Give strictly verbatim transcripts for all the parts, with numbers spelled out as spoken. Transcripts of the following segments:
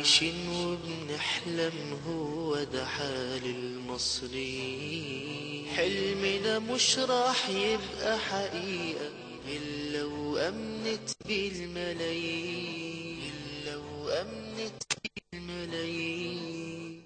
عايشين وبنحلم هو ده حال المصريين. حلمنا مش راح يبقى حقيقة إلا وأمنت بالملايين، إلا وأمنت بالملايين.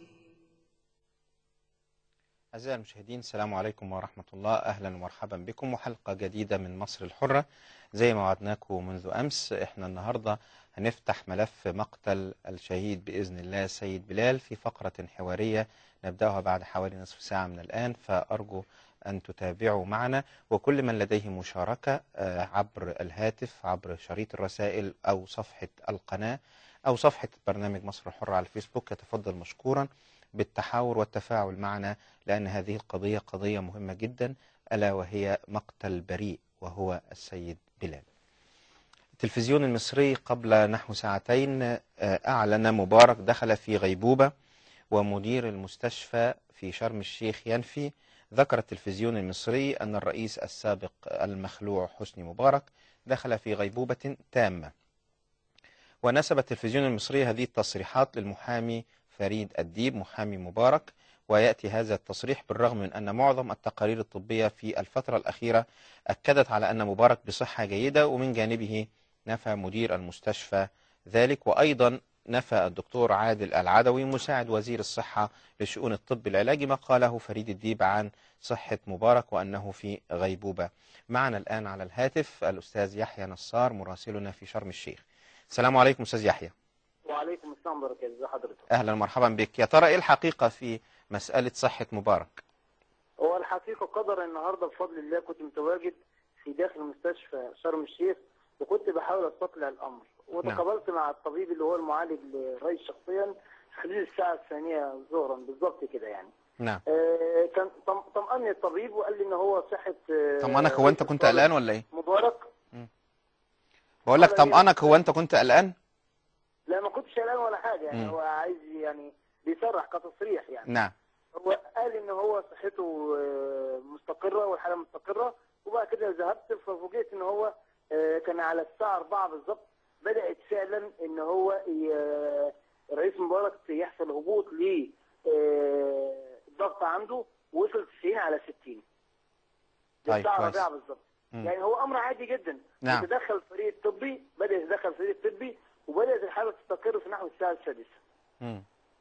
أعزائي المشاهدين، السلام عليكم ورحمة الله. أهلا ومرحبا بكم وحلقة جديدة من مصر الحرة. زي ما وعدناكم منذ أمس، إحنا النهاردة هنفتح ملف مقتل الشهيد بإذن الله سيد بلال في فقرة حوارية نبدأها بعد حوالي نصف ساعة من الآن، فأرجو أن تتابعوا معنا. وكل من لديه مشاركة عبر الهاتف، عبر شريط الرسائل أو صفحة القناة أو صفحة برنامج مصر الحرة على الفيسبوك، يتفضل مشكورا بالتحاور والتفاعل معنا، لأن هذه القضية قضية مهمة جدا، ألا وهي مقتل بريء وهو السيد بلال. التلفزيون المصري قبل نحو ساعتين أعلن مبارك دخل في غيبوبة، ومدير المستشفى في شرم الشيخ ينفي. ذكر التلفزيون المصري أن الرئيس السابق المخلوع حسني مبارك دخل في غيبوبة تامة. ونسب التلفزيون المصري هذه التصريحات للمحامي فريد الديب محامي مبارك، ويأتي هذا التصريح بالرغم من أن معظم التقارير الطبية في الفترة الأخيرة أكدت على أن مبارك بصحة جيدة، ومن جانبه نفى مدير المستشفى ذلك. وأيضا نفى الدكتور عادل العدوي مساعد وزير الصحة لشؤون الطب العلاجي ما قاله فريد الديب عن صحة مبارك وأنه في غيبوبة. معنا الآن على الهاتف الأستاذ يحيى نصار مراسلنا في شرم الشيخ. السلام عليكم أستاذ يحيى. وعليكم السلام ورحمة الله وبركاته. حضرتك أهلا ومرحبا بك. يا ترى إيه الحقيقة في مسألة صحة مبارك؟ هو الحقيقة قدر النهاردة بفضل الله كنت متواجد في داخل مستشفى شرم الشيخ، وكنت بحاول استطلع الأمر، وتقابلت مع الطبيب اللي هو المعالج للرئيس شخصيا خلال الساعة الثانية ظهرا بالظبط كده يعني. نعم. آه كان طمأني الطبيب وقال لي إن هو صحة. آه طمأنك هو أنت كنت قلقان ولا إيه؟ مبارك. بقول لك طمأنك هو أنت كنت قلقان؟ لا ما كنتش قلقان ولا حاجة يعني. مم. هو عايز يعني بيصرح كتصريح يعني. نعم. هو قال ان هو صحته مستقرة والحالة مستقرة، وبعد كده ذهبت ففوجئت ان هو كان على الساعة أربعة بالظبط بدأت فعلا ان هو الرئيس مبارك يحصل هبوط للضغط عنده، وصل تسعين على ستين. طيب الساعة كويس. أربعة بالظبط. يعني هو امر عادي جدا. نعم. يتدخل الفريق الطبي، بدأ يتدخل الفريق الطبي وبدأت الحالة تستقر في نحو الساعة السادسة. مم.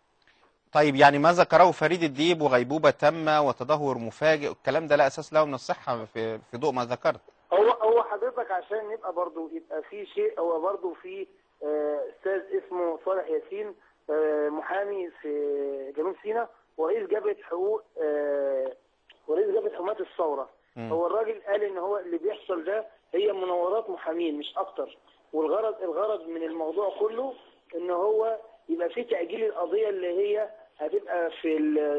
طيب يعني ما ذكره فريد الديب وغيبوبة تامة وتدهور مفاجئ، الكلام ده لا أساس له من الصحة في في ضوء ما ذكرت. هو هو حضرتك عشان يبقى برضه يبقى في شيء، هو برضه في استاذ اسمه صالح ياسين محامي في جنوب سيناء ورئيس جبهة حقوق ورئيس جبهة حماة الثورة. م. هو الراجل قال ان هو اللي بيحصل ده هي مناورات محامين مش اكتر، والغرض الغرض من الموضوع كله ان هو يبقى في تأجيل القضية اللي هي هتبقى في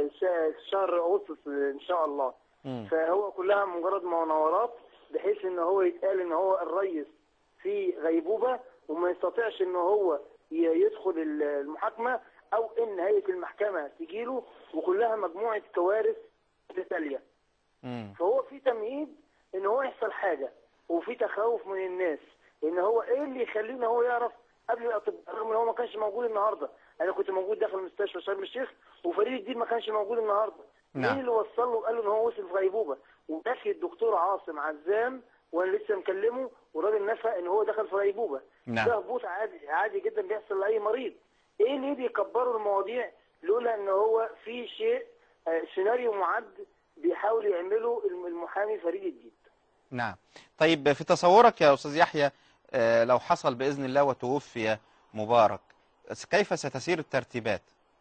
شهر أغسطس إن شاء الله. م. فهو كلها مجرد مناورات بحيث إن هو يتقال إن هو الرئيس في غيبوبة وما يستطيعش إن هو يدخل المحاكمة أو إن هيئة المحكمة تجيله، وكلها مجموعة كوارث متتالية. فهو في تمهيد إن هو يحصل حاجة، وفي تخوف من الناس إن هو إيه اللي يخلينا هو يعرف قبل الاطباء، رغم ان هو ما كانش موجود النهارده. انا كنت موجود داخل مستشفى شرم الشيخ وفريد الدين ما كانش موجود النهارده. نعم. مين اللي وصل له وقال له ان هو وصل في غيبوبه؟ ونفي الدكتور عاصم عزام وانا لسه مكلمه، والراجل نفى ان هو دخل في غيبوبه. نعم. ده هبوط عادي عادي جدا بيحصل لاي مريض. ايه اللي بيكبروا المواضيع لولا ان هو في شيء آه سيناريو معد بيحاول يعمله المحامي فريد الدين. نعم. طيب في تصورك يا استاذ يحيى، لو حصل بإذن الله وتوفي مبارك، كيف ستسير الترتيبات؟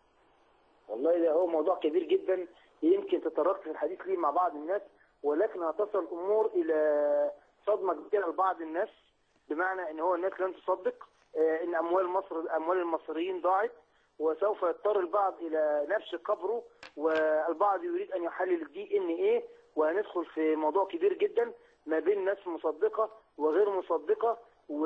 والله ده هو موضوع كبير جدا، يمكن تطرقت في الحديث ليه مع بعض الناس، ولكن هتصل الأمور إلى صدمة كبيرة لبعض الناس، بمعنى إن هو الناس لن تصدق إن أموال مصر أموال المصريين ضاعت، وسوف يضطر البعض إلى نبش قبره، والبعض يريد أن يحلل الدي إن إيه، وهندخل في موضوع كبير جدا ما بين ناس مصدقة وغير مصدقة،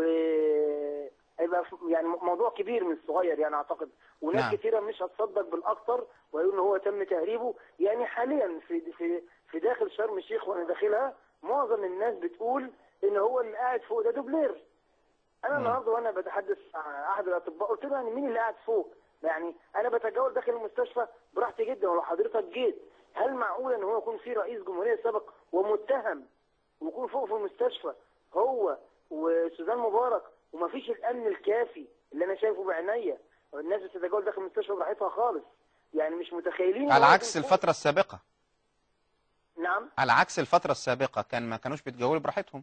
وهيبقى يعني موضوع كبير مش صغير يعني اعتقد. وناس نعم. كثيره مش هتصدق بالاكثر ويقول ان هو تم تهريبه. يعني حاليا في في في داخل شرم الشيخ وانا داخلها معظم الناس بتقول ان هو اللي قاعد فوق ده دوبلير. انا النهارده وانا بتحدث مع احد الاطباء قلت له يعني مين اللي قاعد فوق؟ يعني انا بتجول داخل المستشفى براحتي جدا، ولو حضرتك جيت هل معقول ان هو يكون في رئيس جمهوريه سابق ومتهم ويكون فوق في المستشفى هو وسوزان مبارك ومفيش الامن الكافي اللي انا شايفه بعينيا؟ الناس بتتجول داخل المستشفى براحتها خالص، يعني مش متخيلين. على عكس الفترة السابقة. نعم، على عكس الفترة السابقة كان ما كانوش بيتجولوا براحتهم.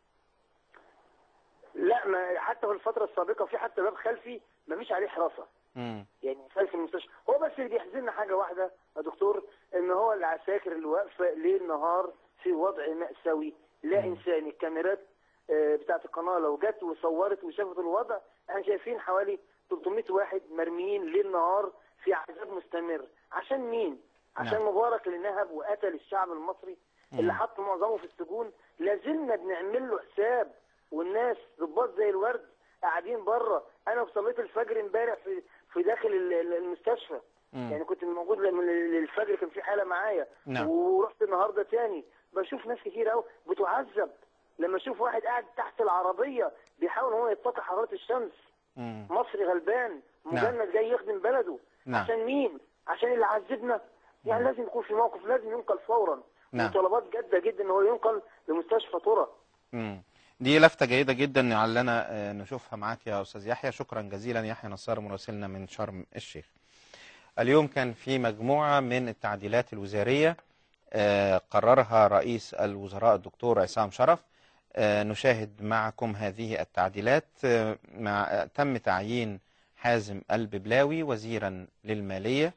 لا، ما حتى في الفترة السابقة في حتى باب خلفي ما فيش عليه حراسة. امم يعني خلف المستشفى. هو بس اللي بيحزننا حاجة واحدة يا دكتور، ان هو العساكر اللي واقفة ليل نهار في وضع مأساوي لا مم. انساني. الكاميرات آه، بتاعت القناة لو جت وصورت وشافت الوضع، احنا شايفين حوالي ثلاثمائة واحد مرميين ليل نهار في عذاب مستمر. عشان مين؟ عشان نعم. مبارك اللي نهب وقتل الشعب المصري، اللي مم. حط معظمه في السجون. لازلنا بنعمل له حساب، والناس ضباط زي الورد قاعدين بره. انا صليت الفجر امبارح في في داخل ال- ال- المستشفى. مم. يعني كنت موجود من الفجر، كان في حاله معايا. نعم. ورحت النهارده تاني بشوف ناس كتير قوي بتعذب. لما اشوف واحد قاعد تحت العربيه بيحاول هو يتقي حراره الشمس، مم. مصري غلبان نعم. مجند جاي يخدم بلده. نعم. عشان مين؟ عشان اللي عذبنا. يعني مم. لازم يكون في موقف، لازم ينقل فورا. نعم. وطلبات جاده جدا ان هو ينقل لمستشفى طرى. مم. دي لفتة جيدة جدا لعلنا آه، نشوفها معاك يا أستاذ يحيى. شكرا جزيلا يحيى نصار مراسلنا من شرم الشيخ. اليوم كان في مجموعة من التعديلات الوزارية آه، قررها رئيس الوزراء الدكتور عصام شرف. آه، نشاهد معكم هذه التعديلات. آه، مع تم تعيين حازم الببلاوي وزيرا للمالية،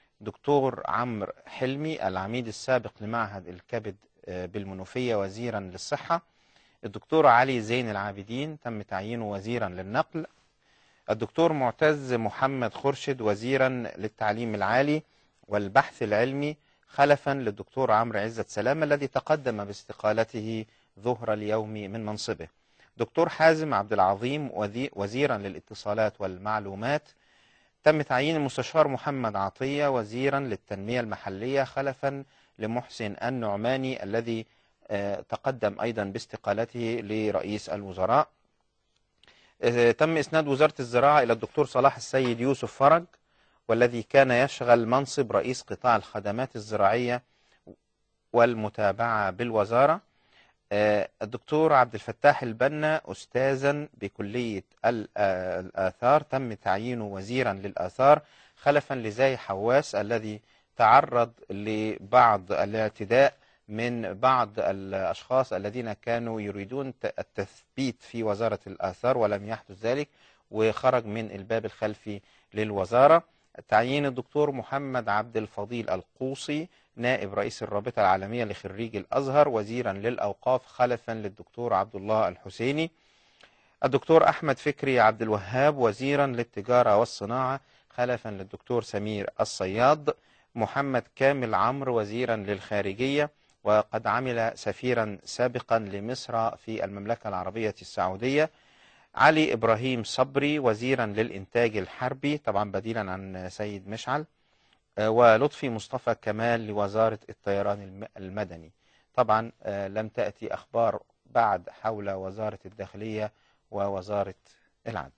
دكتور عمرو حلمي العميد السابق لمعهد الكبد آه، بالمنوفية وزيرا للصحة، الدكتور علي زين العابدين تم تعيينه وزيرا للنقل، الدكتور معتز محمد خرشد وزيرا للتعليم العالي والبحث العلمي خلفا للدكتور عمرو عزت سلامة الذي تقدم باستقالته ظهر اليوم من منصبه، دكتور حازم عبد العظيم وذي- وزيرا للاتصالات والمعلومات، تم تعيين المستشار محمد عطية وزيرا للتنمية المحلية خلفا لمحسن النعماني الذي آه، تقدم أيضا باستقالته لرئيس الوزراء. آه، تم إسناد وزارة الزراعة إلى الدكتور صلاح السيد يوسف فرج والذي كان يشغل منصب رئيس قطاع الخدمات الزراعية والمتابعة بالوزارة. آه، الدكتور عبد الفتاح البنا أستاذا بكلية ال- آه، الآثار تم تعيينه وزيرا للآثار خلفا لزاهي حواس الذي تعرض لبعض الاعتداء من بعض الأشخاص الذين كانوا يريدون ت- التثبيت في وزارة الآثار ولم يحدث ذلك وخرج من الباب الخلفي للوزارة. تعيين الدكتور محمد عبد الفضيل القوصي نائب رئيس الرابطة العالمية لخريج الأزهر وزيرا للأوقاف خلفا للدكتور عبد الله الحسيني. الدكتور أحمد فكري عبد الوهاب وزيرا للتجارة والصناعة خلفا للدكتور سمير الصياد. محمد كامل عمرو وزيرا للخارجية وقد عمل سفيرا سابقا لمصر في المملكة العربية السعودية. علي إبراهيم صبري وزيرا للإنتاج الحربي طبعا بديلا عن سيد مشعل. آه، ولطفي مصطفى كمال لوزارة الطيران الم- المدني. طبعا آه، لم تأتي أخبار بعد حول وزارة الداخلية ووزارة العدل.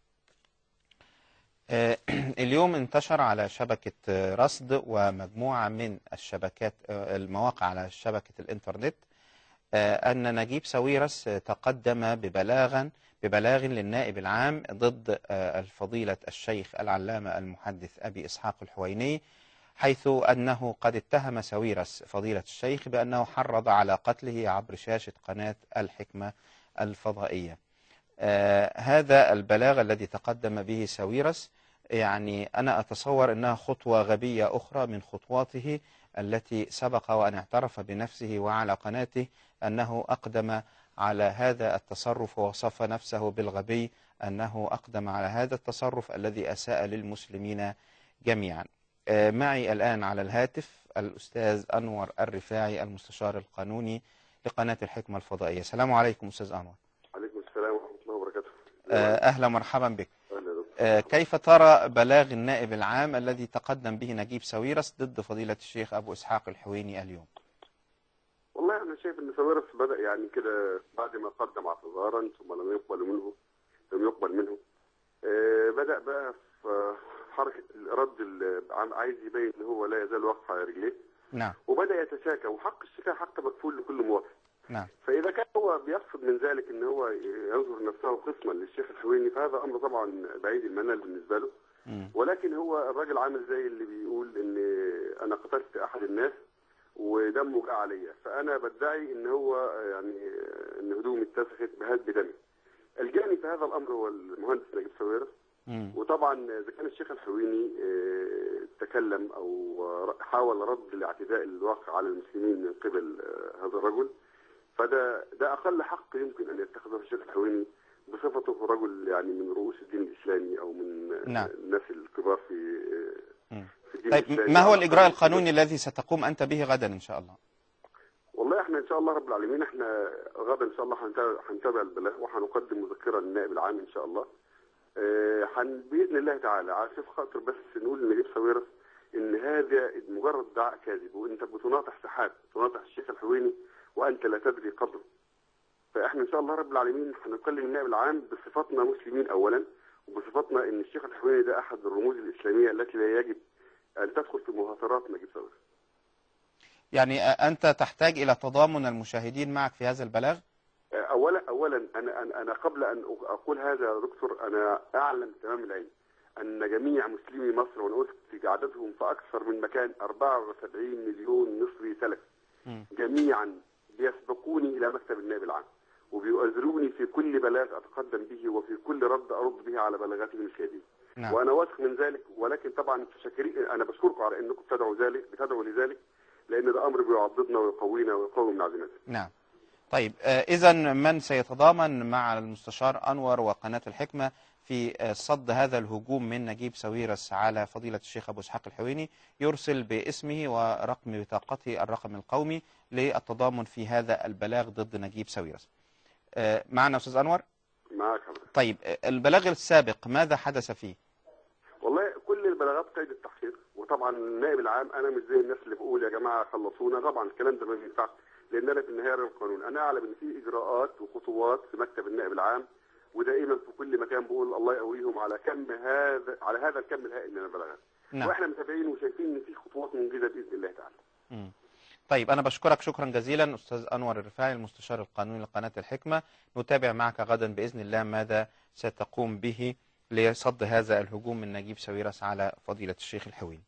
آه، اليوم انتشر على شبكة آه، رصد ومجموعة من الشبكات آه، المواقع على شبكة الإنترنت آه، أن نجيب ساويرس آه، تقدم ببلاغا ببلاغ للنائب العام ضد آه، الفضيلة الشيخ العلامة المحدث أبي إسحاق الحويني، حيث أنه قد اتهم ساويرس فضيلة الشيخ بأنه حرض على قتله عبر شاشة قناة الحكمة الفضائية. آه، هذا البلاغ الذي تقدم به ساويرس يعني أنا أتصور أنها خطوة غبية أخرى من خطواته التي سبق وأن اعترف بنفسه وعلى قناته أنه أقدم على هذا التصرف ووصف نفسه بالغبي أنه أقدم على هذا التصرف الذي أساء للمسلمين جميعا. آه، معي الآن على الهاتف الأستاذ أنور الرفاعي المستشار القانوني لقناة الحكمة الفضائية. السلام عليكم أستاذ أنور. عليكم السلام ورحمة الله وبركاته. آه، أهلا مرحبا بك. أهلا دكتور. آه، كيف ترى بلاغ النائب العام الذي تقدم به نجيب ساويرس ضد فضيلة الشيخ أبو إسحاق الحويني اليوم؟ والله أنا شايف إن ساويرس بدأ يعني كده بعد ما قدم اعتذارا ثم لم يقبل منه لم يقبل منه آه بدأ بقى في حرب عم- عايز يبين ان هو لا يزال واقف على رجليه، نعم وبدا يتشاكى، وحق الشفاء حق مكفول لكل مواطن. نعم فاذا كان هو بيقصد من ذلك ان هو يظهر نفسه خصما للشيخ الحويني، فهذا امر طبعا بعيد المنال بالنسبه له. مم. ولكن هو الراجل عامل زي اللي بيقول ان انا قتلت احد الناس ودمه جاء عليا، فانا بدعي ان هو يعني ان هدومي اتسخت بهذا بدمي. الجاني في هذا الامر هو المهندس نجيب ساويرس. مم. وطبعا اذا كان الشيخ الحويني آه، تكلم او حاول رد الاعتداء الواقع على المسلمين من قبل آه، هذا الرجل، فده ده اقل حق يمكن ان يتخذه الشيخ الحويني بصفته رجل يعني من رؤوس الدين الاسلامي او من نعم. الناس الكبار في مم. في الدين طيب الاسلامي. ما هو على الإجراء الأقل. القانوني الذي ستقوم أنت به غدا إن شاء الله؟ والله احنا ان شاء الله رب العالمين احنا غدا ان شاء الله هنتابع هنتابع البلاغ وهنقدم مذكره للنائب العام ان شاء الله. اه هن باذن الله تعالى عشان خاطر بس نقول لنجيب ساويرس ان هذا مجرد ادعاء كاذب، وانت بتناطح سحاب، تناطح الشيخ الحويني وانت لا تدري قدره. فاحنا ان شاء الله رب العالمين هنكلم النائب العام بصفتنا مسلمين اولا، وبصفتنا ان الشيخ الحويني ده احد الرموز الاسلاميه التي لا يجب ان تدخل في مهاترات نجيب ساويرس. يعني أنت تحتاج إلى تضامن المشاهدين معك في هذا البلاغ؟ اولا اولا انا انا انا قبل ان اقول هذا يا دكتور، انا اعلم تمام العلم ان جميع مسلمي مصر، وانا قلت عددهم في اكثر من مكان أربعة وسبعين مليون مصري سلفي، جميعا بيسبقوني الى مكتب النائب العام وبيؤازروني في كل بلاغ اتقدم به وفي كل رد ارد به على بلاغاتهم الكاذبه. نعم. وانا واثق من ذلك، ولكن طبعا شاكرين، انا بشكركم على انكم بتدعوا ذلك بتدعوا لذلك، لان ده امر بيعضدنا ويقوينا ويقوي من عزيمتنا. نعم. طيب إذا من سيتضامن مع المستشار أنور وقناة الحكمة في آه، صد هذا الهجوم من نجيب ساويرس على فضيلة الشيخ أبو إسحاق الحويني يرسل باسمه ورقم بطاقته الرقم القومي للتضامن في هذا البلاغ ضد نجيب ساويرس. آه، معنا أستاذ أنور؟ معك حضرتك. طيب آه، البلاغ السابق ماذا حدث فيه؟ والله كل البلاغات قيد التحقيق، وطبعا النائب العام انا مش زي الناس اللي بقول يا جماعه خلصونا، طبعا الكلام ده ما بينفعش، لان انا في النهايه راجل قانون، انا اعلم ان في اجراءات وخطوات في مكتب النائب العام، ودائما في كل مكان بقول الله يقويهم على كم هذا على هذا الكم الهائل من البلاغات. نعم. واحنا متابعين وشايفين ان في خطوات منجزه باذن الله تعالى. مم. طيب أنا بشكرك شكرا جزيلا أستاذ أنور الرفاعي المستشار القانوني لقناة الحكمة. نتابع معك غدا بإذن الله ماذا ستقوم به لصد هذا الهجوم من نجيب ساويرس على فضيلة الشيخ الحويني.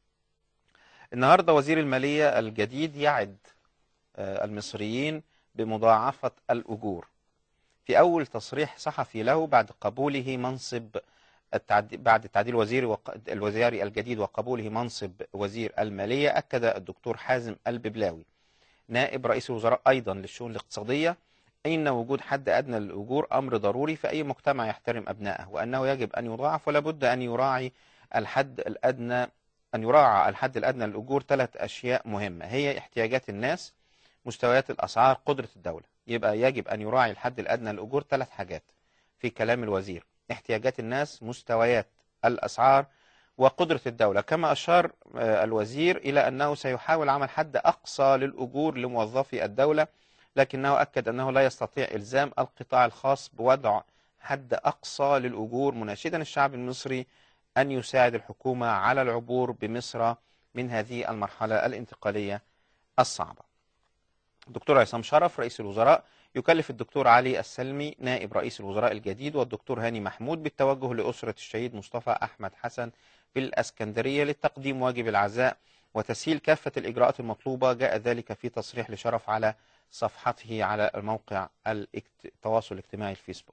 النهاردة وزير المالية الجديد يعد آه، المصريين بمضاعفة الأجور في أول تصريح صحفي له بعد قبوله منصب التعد... بعد التعديل الوزيري وق... الوزاري الجديد وقبوله منصب وزير المالية. أكد الدكتور حازم الببلاوي نائب رئيس الوزراء أيضا للشؤون الاقتصادية أن وجود حد أدنى للأجور أمر ضروري في أي مجتمع يحترم أبنائه، وأنه يجب أن يضاعف ولا بد أن يراعي الحد الأدنى أن يراعى الحد الأدنى للأجور ثلاث أشياء مهمة، هي احتياجات الناس، مستويات الأسعار، قدرة الدولة. يبقى يجب أن يراعي الحد الأدنى للأجور ثلاث حاجات في كلام الوزير: احتياجات الناس، مستويات الأسعار، وقدرة الدولة. كما أشار الوزير إلى أنه سيحاول عمل حد أقصى للأجور لموظفي الدولة، لكنه أكد أنه لا يستطيع إلزام القطاع الخاص بوضع حد أقصى للأجور، مناشدا الشعب المصري أن يساعد الحكومة على العبور بمصر من هذه المرحلة الانتقالية الصعبة. الدكتور عصام شرف رئيس الوزراء يكلف الدكتور علي السلمي نائب رئيس الوزراء الجديد والدكتور هاني محمود بالتوجه لأسرة الشهيد مصطفى أحمد حسن بالأسكندرية للتقديم واجب العزاء وتسهيل كافة الإجراءات المطلوبة. جاء ذلك في تصريح لشرف على صفحته على الموقع التواصل الاجتماعي الفيسبوك.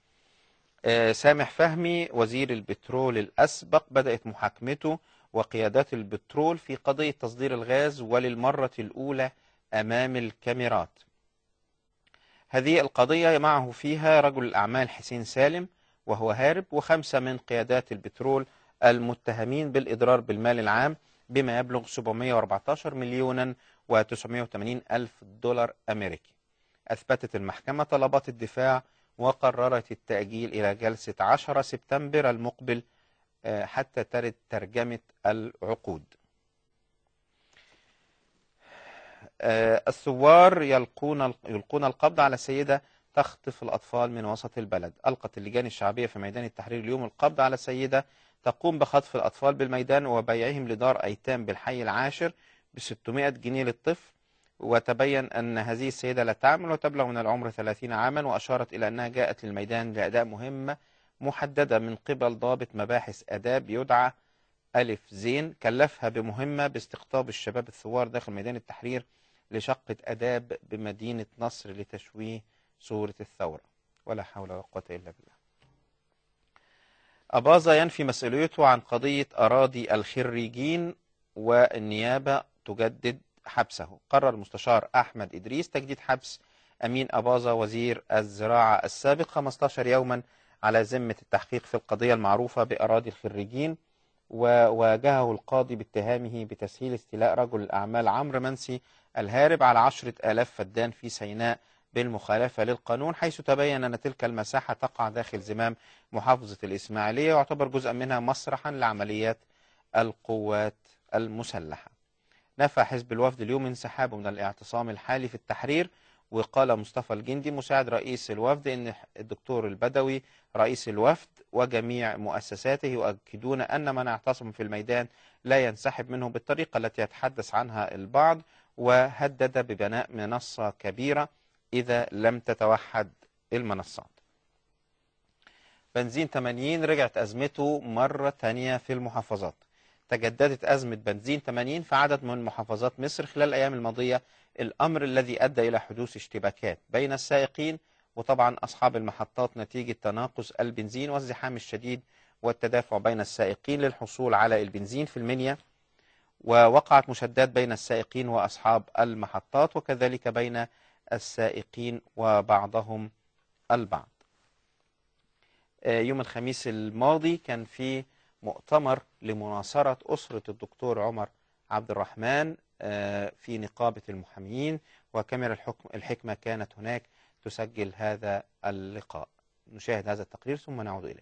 آه سامح فهمي وزير البترول الأسبق بدأت محاكمته وقيادات البترول في قضية تصدير الغاز وللمرة الأولى أمام الكاميرات. هذه القضية معه فيها رجل الأعمال حسين سالم وهو هارب، وخمسة من قيادات البترول المتهمين بالإضرار بالمال العام بما يبلغ سبعمائة وأربعة عشر مليونا وتسعمائة وثمانين ألف دولار أمريكي. أثبتت المحكمة طلبات الدفاع وقررت التأجيل إلى جلسة عشرة سبتمبر المقبل حتى ترد ترجمة العقود. الثوار يلقون يلقون القبض على سيدة تخطف الأطفال من وسط البلد. ألقت اللجان الشعبية في ميدان التحرير اليوم القبض على سيدة تقوم بخطف الأطفال بالميدان وبيعهم لدار أيتام بالحي العاشر ب ستمائة جنيه للطفل. وتبين أن هذه السيدة لا تعمل وتبلغ من العمر ثلاثين عاما، وأشارت إلى أنها جاءت للميدان لأداء مهمة محددة من قبل ضابط مباحث آداب يدعى ألف زين، كلفها بمهمة باستقطاب الشباب الثوار داخل ميدان التحرير لشقة آداب بمدينة نصر لتشويه صورة الثورة. ولا حول ولا قوة إلا بالله. أباظة ينفي مسؤوليته عن قضية أراضي الخريجين والنيابة تجدد حبسه. قرر المستشار أحمد إدريس تجديد حبس أمين أباظة وزير الزراعة السابق خمسة عشر يوما على ذمة التحقيق في القضية المعروفة بأراضي الخريجين، وواجهه القاضي باتهامه بتسهيل استيلاء رجل الأعمال عمرو منسي الهارب على عشرة آلاف فدان في سيناء بالمخالفة للقانون، حيث تبين أن تلك المساحة تقع داخل زمام محافظة الإسماعيلية ويعتبر جزءا منها مسرحا لعمليات القوات المسلحة. نفى حزب الوفد اليوم انسحابه من الاعتصام الحالي في التحرير. وقال مصطفى الجندي مساعد رئيس الوفد إن الدكتور البدوي رئيس الوفد وجميع مؤسساته يؤكدون أن من اعتصم في الميدان لا ينسحب منه بالطريقة التي يتحدث عنها البعض، وهدد ببناء منصة كبيرة إذا لم تتوحد المنصات. بنزين ثمانين رجعت أزمته مرة تانية في المحافظات. تجددت أزمة بنزين ثمانين في عدد من محافظات مصر خلال الأيام الماضية، الأمر الذي أدى إلى حدوث اشتباكات بين السائقين وطبعا أصحاب المحطات نتيجة تناقص البنزين والزحام الشديد والتدافع بين السائقين للحصول على البنزين في المنيا. ووقعت مشادات بين السائقين وأصحاب المحطات وكذلك بين السائقين وبعضهم البعض. يوم الخميس الماضي كان في مؤتمر لمناصرة أسرة الدكتور عمر عبد الرحمن في نقابة المحامين، وكاميرا الحكم الحكمة كانت هناك تسجل هذا اللقاء. نشاهد هذا التقرير ثم نعود إليكم.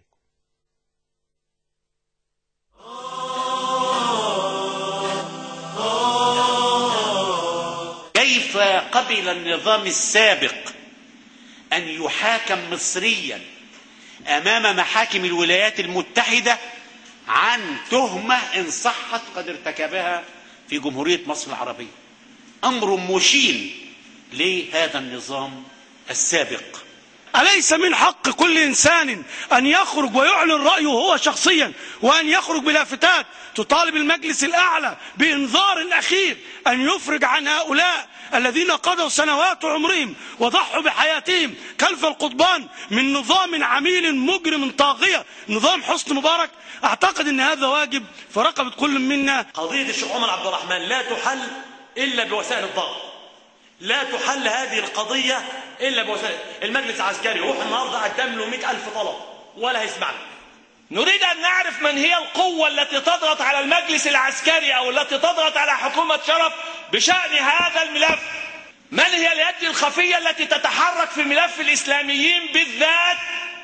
كيف قبل النظام السابق أن يحاكم مصريا أمام محاكم الولايات المتحدة عن تهمة إن صحت قد ارتكبها في جمهورية مصر العربية؟ أمر مشين لهذا النظام السابق. أليس من حق كل إنسان أن يخرج ويعلن رأيه هو شخصيا، وأن يخرج بلافتات تطالب المجلس الأعلى بإنذار أخير أن يفرج عن هؤلاء الذين قضوا سنوات عمرهم وضحوا بحياتهم خلف القضبان من نظام عميل مجرم طاغية، نظام حسني مبارك؟ أعتقد أن هذا واجب في رقبة كل منا. قضية الشيخ عمر عبد الرحمن لا تحل إلا بوسائل الضغط، لا تحل هذه القضية إلا بوسائل. المجلس العسكري روح النهاردة قدم له مئة ألف طلب ولا هيسمعنا. نريد أن نعرف من هي القوة التي تضغط على المجلس العسكري أو التي تضغط على حكومة شرف بشأن هذا الملف. من هي اليد الخفية التي تتحرك في ملف الإسلاميين بالذات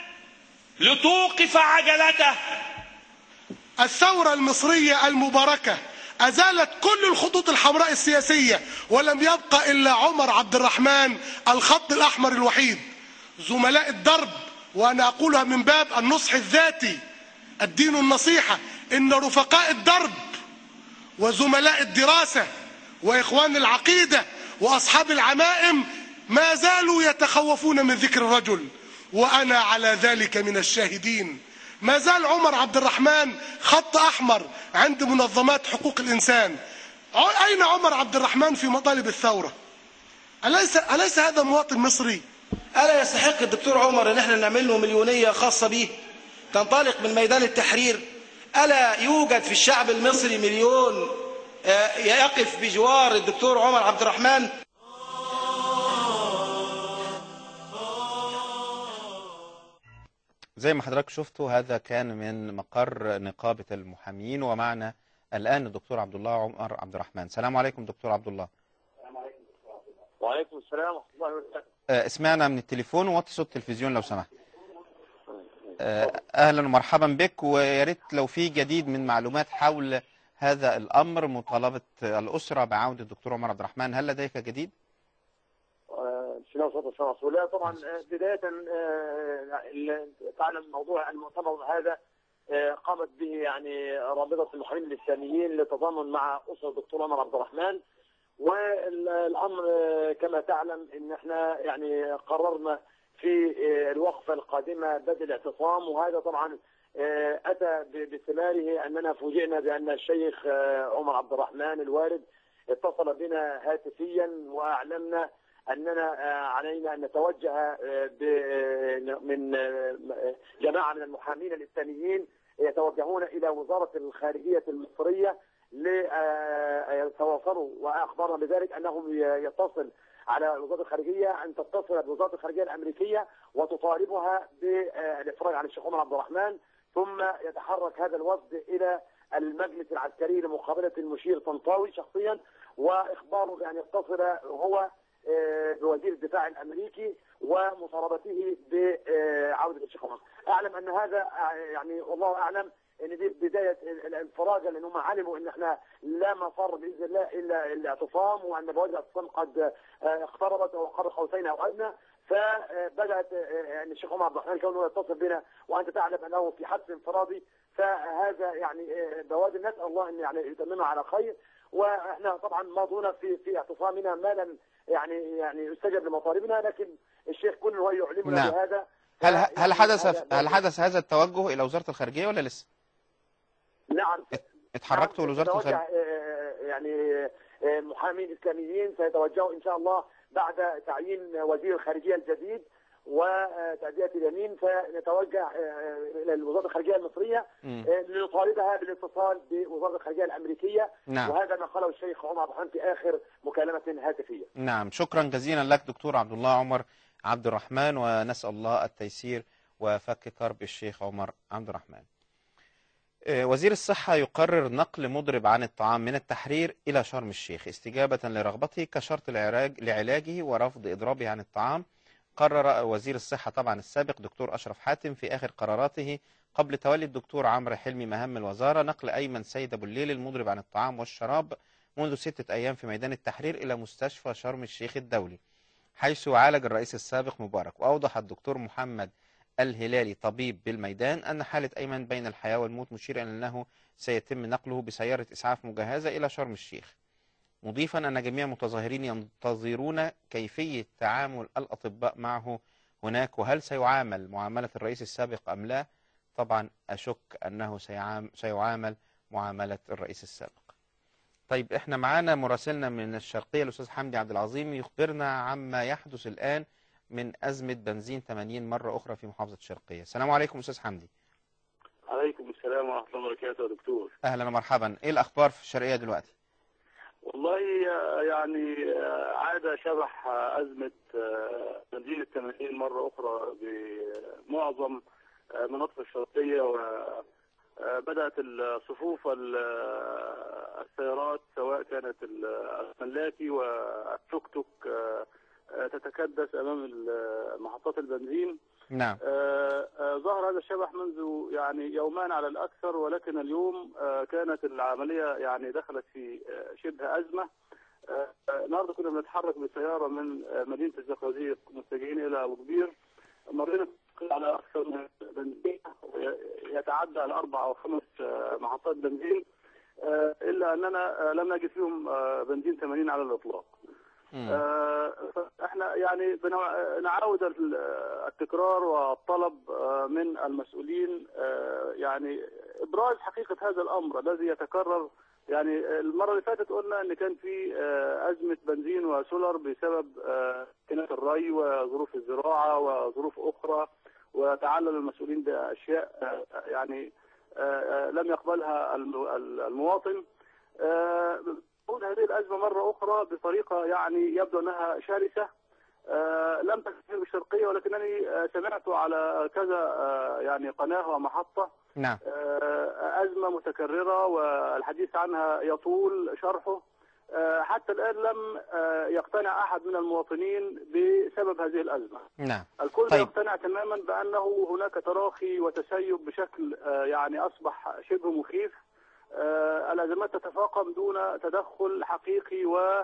لتوقف عجلته؟ الثورة المصرية المباركة أزالت كل الخطوط الحمراء السياسية، ولم يبقى إلا عمر عبد الرحمن الخط الأحمر الوحيد. زملاء الدرب، وأنا أقولها من باب النصح الذاتي، الدين النصيحة، إن رفقاء الدرب وزملاء الدراسة وإخوان العقيدة وأصحاب العمائم ما زالوا يتخوفون من ذكر الرجل، وأنا على ذلك من الشاهدين. ما زال عمر عبد الرحمن خط أحمر عند منظمات حقوق الإنسان. أين عمر عبد الرحمن في مطالب الثورة؟ أليس, أليس هذا مواطن مصري؟ ألا يستحق الدكتور عمر أن احنا نعمل له مليونية خاصة به تنطلق من ميدان التحرير؟ ألا يوجد في الشعب المصري مليون يقف بجوار الدكتور عمر عبد الرحمن؟ زي ما حضرتك شفتوا هذا كان من مقر نقابة المحامين، ومعنا الآن الدكتور عبد الله عمر عبد الرحمن. السلام عليكم دكتور عبد الله. وعليكم السلام ورحمة الله وبركاته. اسمعنا من التليفون ووطي صوت التلفزيون لو سمحت. أهلا ومرحبا بك، ويا ريت لو في جديد من معلومات حول هذا الأمر، مطالبة الأسرة بعودة الدكتور عمر عبد الرحمن، هل لديك جديد؟ بسم الله والصلاة والسلام. طبعا بداية تعلم موضوع المؤتمر هذا قامت به يعني رابطة المحامين الإسلاميين للتضامن مع أسرة الدكتور عمر عبد الرحمن. والأمر كما تعلم إن احنا يعني قررنا في الوقفة القادمة بدء الاعتصام، وهذا طبعا أتى بثماره أننا فوجئنا بأن الشيخ عمر عبد الرحمن الوالد اتصل بنا هاتفيا وأعلمنا أننا علينا أن نتوجه من جماعة من المحامين الإسلاميين يتوجهون إلى وزارة الخارجية المصرية ليتواصلوا، وأخبرنا بذلك أنهم يتصل على وزارة الخارجية أن تتصل بوزارة الخارجية الأمريكية وتطالبها بالإفراج عن الشيخ عمر عبد الرحمن، ثم يتحرك هذا الوفد إلى المجلس العسكري لمقابلة المشير طنطاوي شخصيا وإخباره بأن يتصل هو بوزير الدفاع الأمريكي ومطالبته بعودة الشيخ عمر. أعلم أن هذا يعني والله أعلم ان دي بدايه الانفراجه، لانهم علموا ان احنا لا مفر باذن الله الا الاعتصام، وان بوادر الاعتصام قد اقتربت او قرب قوسين او ادنى. فبدات يعني الشيخ عمر عبد الرحمن كونه يتصل بنا وانت تعلم انه في حبس انفرادي، فهذا يعني بوادر نسال الله ان يعني يتممها على خير. واحنا طبعا ماضون في في اعتصامنا ما لم يعني يعني يستجب لمطالبنا، لكن الشيخ كله هو يعلمنا نعم. بهذا. هل هل حدث هل حدث هذا التوجه الى وزاره الخارجيه ولا لسه؟ نعم اتحركتوا نعم. لوزاره الخارجيه يعني محامين اسلاميين سيتوجهوا ان شاء الله بعد تعيين وزير الخارجيه الجديد وتأدية اليمين، فنتوجه الى وزاره الخارجيه المصريه لنطالبها بالاتصال بوزاره الخارجيه الامريكيه. نعم. وهذا ما قاله الشيخ عمر عبد الرحمن في اخر مكالمه هاتفيه. نعم، شكرا جزيلا لك دكتور عبد الله عمر عبد الرحمن، ونسأل الله التيسير وفك كرب الشيخ عمر عبد الرحمن. وزير الصحة يقرر نقل مضرب عن الطعام من التحرير إلى شرم الشيخ استجابة لرغبته كشرط لعلاجه ورفض إضرابه عن الطعام. قرر وزير الصحة طبعا السابق دكتور أشرف حاتم في آخر قراراته قبل تولي الدكتور عمرو حلمي مهام الوزارة نقل أيمن سيد أبو الليل المضرب عن الطعام والشراب منذ ستة أيام في ميدان التحرير إلى مستشفى شرم الشيخ الدولي، حيث عالج الرئيس السابق مبارك. وأوضح الدكتور محمد الهلالي طبيب بالميدان أن حالة أيمن بين الحياة والموت، مشيرا إلى أنه سيتم نقله بسيارة إسعاف مجهزة إلى شرم الشيخ، مضيفا أن جميع المتظاهرين ينتظرون كيفية تعامل الأطباء معه هناك، وهل سيعامل معاملة الرئيس السابق أم لا. طبعا أشك أنه سيعامل معاملة الرئيس السابق. طيب احنا معانا مراسلنا من الشرقية الأستاذ حمدي عبد العظيم يخبرنا عما يحدث الآن من أزمة بنزين ثمانين مرة أخرى في محافظة الشرقية. السلام عليكم أستاذ حمدي. عليكم السلام ورحمة الله وبركاته يا دكتور. أهلا ومرحبا. إيه الأخبار في الشرقية دلوقتي؟ والله يعني عاد شبح أزمة بنزين الثمانين مرة أخرى بمعظم مناطق الشرقية، وبدأت الصفوف السيارات سواء كانت الملاكي والتوك توك تتكدس أمام محطات البنزين. نعم. ظهر هذا الشبح منذ يعني يومان على الأكثر، ولكن اليوم كانت العملية يعني دخلت في شبه أزمة. النهارده كنا بنتحرك بسيارة من مدينة الزقازيق متجهين إلى أبو كبير، مرينا على أكثر من بنزين يتعدى على أربع أو خمس محطات بنزين، إلا أننا لم نجد فيهم بنزين ثمانين على الإطلاق. آه احنا يعني نعاود التكرار والطلب آه من المسؤولين آه يعني ابراز حقيقه هذا الامر الذي يتكرر. يعني المره اللي فاتت قلنا ان كان في آه ازمه بنزين وسولر بسبب امكانيات آه الري وظروف الزراعه وظروف اخرى، وتعلل المسؤولين باشياء آه يعني آه لم يقبلها المواطن. آه تعود هذه الأزمة مرة أخرى بطريقة يعني يبدو أنها شرسة. آه لم تكن بالشرقية، ولكنني آه سمعت على كذا آه يعني قناة ومحطة. نعم. آه أزمة متكررة والحديث عنها يطول شرحه. آه حتى الآن لم آه يقتنع أحد من المواطنين بسبب هذه الأزمة. نعم. الكل طيب. يقتنع تماما بأنه هناك تراخي وتسيب بشكل آه يعني أصبح شبه مخيف. آه الأزمات تتفاقم دون تدخل حقيقي و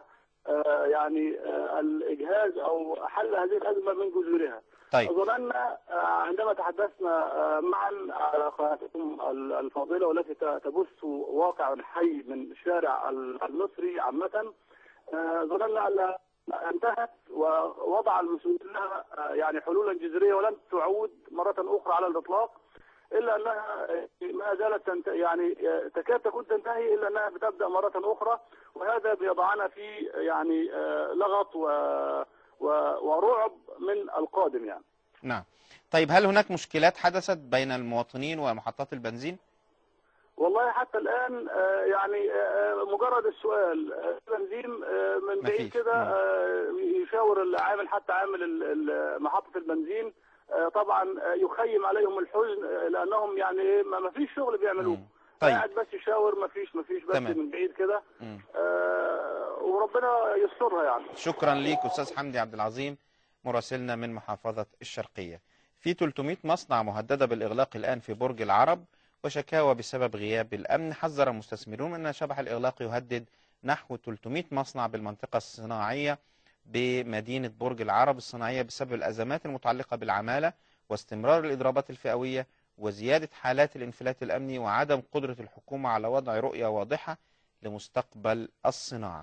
آه، يعني آه، الإجهاز أو حل هذه الأزمة من جذورها. طيب. ظننا آه، عندما تحدثنا آه، معا على قناتكم الفاضلة والتي تبث واقع حي من الشارع المصري عامة، آه، ظننا أن انتهت ووضع المسؤولين لها آه، يعني حلولا جذرية ولن تعود مرة أخرى على الإطلاق، إلا أنها ما زالت تنت... يعني تكاد تكون تنتهي، إلا أنها بتبدأ مرة أخرى، وهذا بيضعنا في يعني آه، لغط و... و... ورعب من القادم يعني. نعم. طيب هل هناك مشكلات حدثت بين المواطنين ومحطات البنزين؟ والله حتى الآن آه، يعني آه، مجرد السؤال آه، البنزين آه، من بعيد كده آه، يشاور العامل، حتى عامل ال- ال- محطة البنزين آه، طبعا آه، يخيم عليهم الحزن آه، لأنهم يعني إيه، ما ما فيش شغل بيعملوه. طيب. قاعد بس يشاور، ما فيش ما فيش بس تمام. من بعيد كده، مم. آه، وربنا يسترها يعني. شكرا ليك أستاذ حمدي عبد العظيم مراسلنا من محافظة الشرقية. في ثلاثمائة مصنع مهددة بالإغلاق الآن في برج العرب وشكاوى بسبب غياب الأمن. حذر المستثمرون أن شبح الإغلاق يهدد نحو ثلاثمائة مصنع بالمنطقة الصناعية بمدينة برج العرب الصناعية بسبب الأزمات المتعلقة بالعمالة واستمرار الإضرابات الفئوية وزيادة حالات الانفلات الأمني وعدم قدرة الحكومة على وضع رؤية واضحة لمستقبل الصناعة.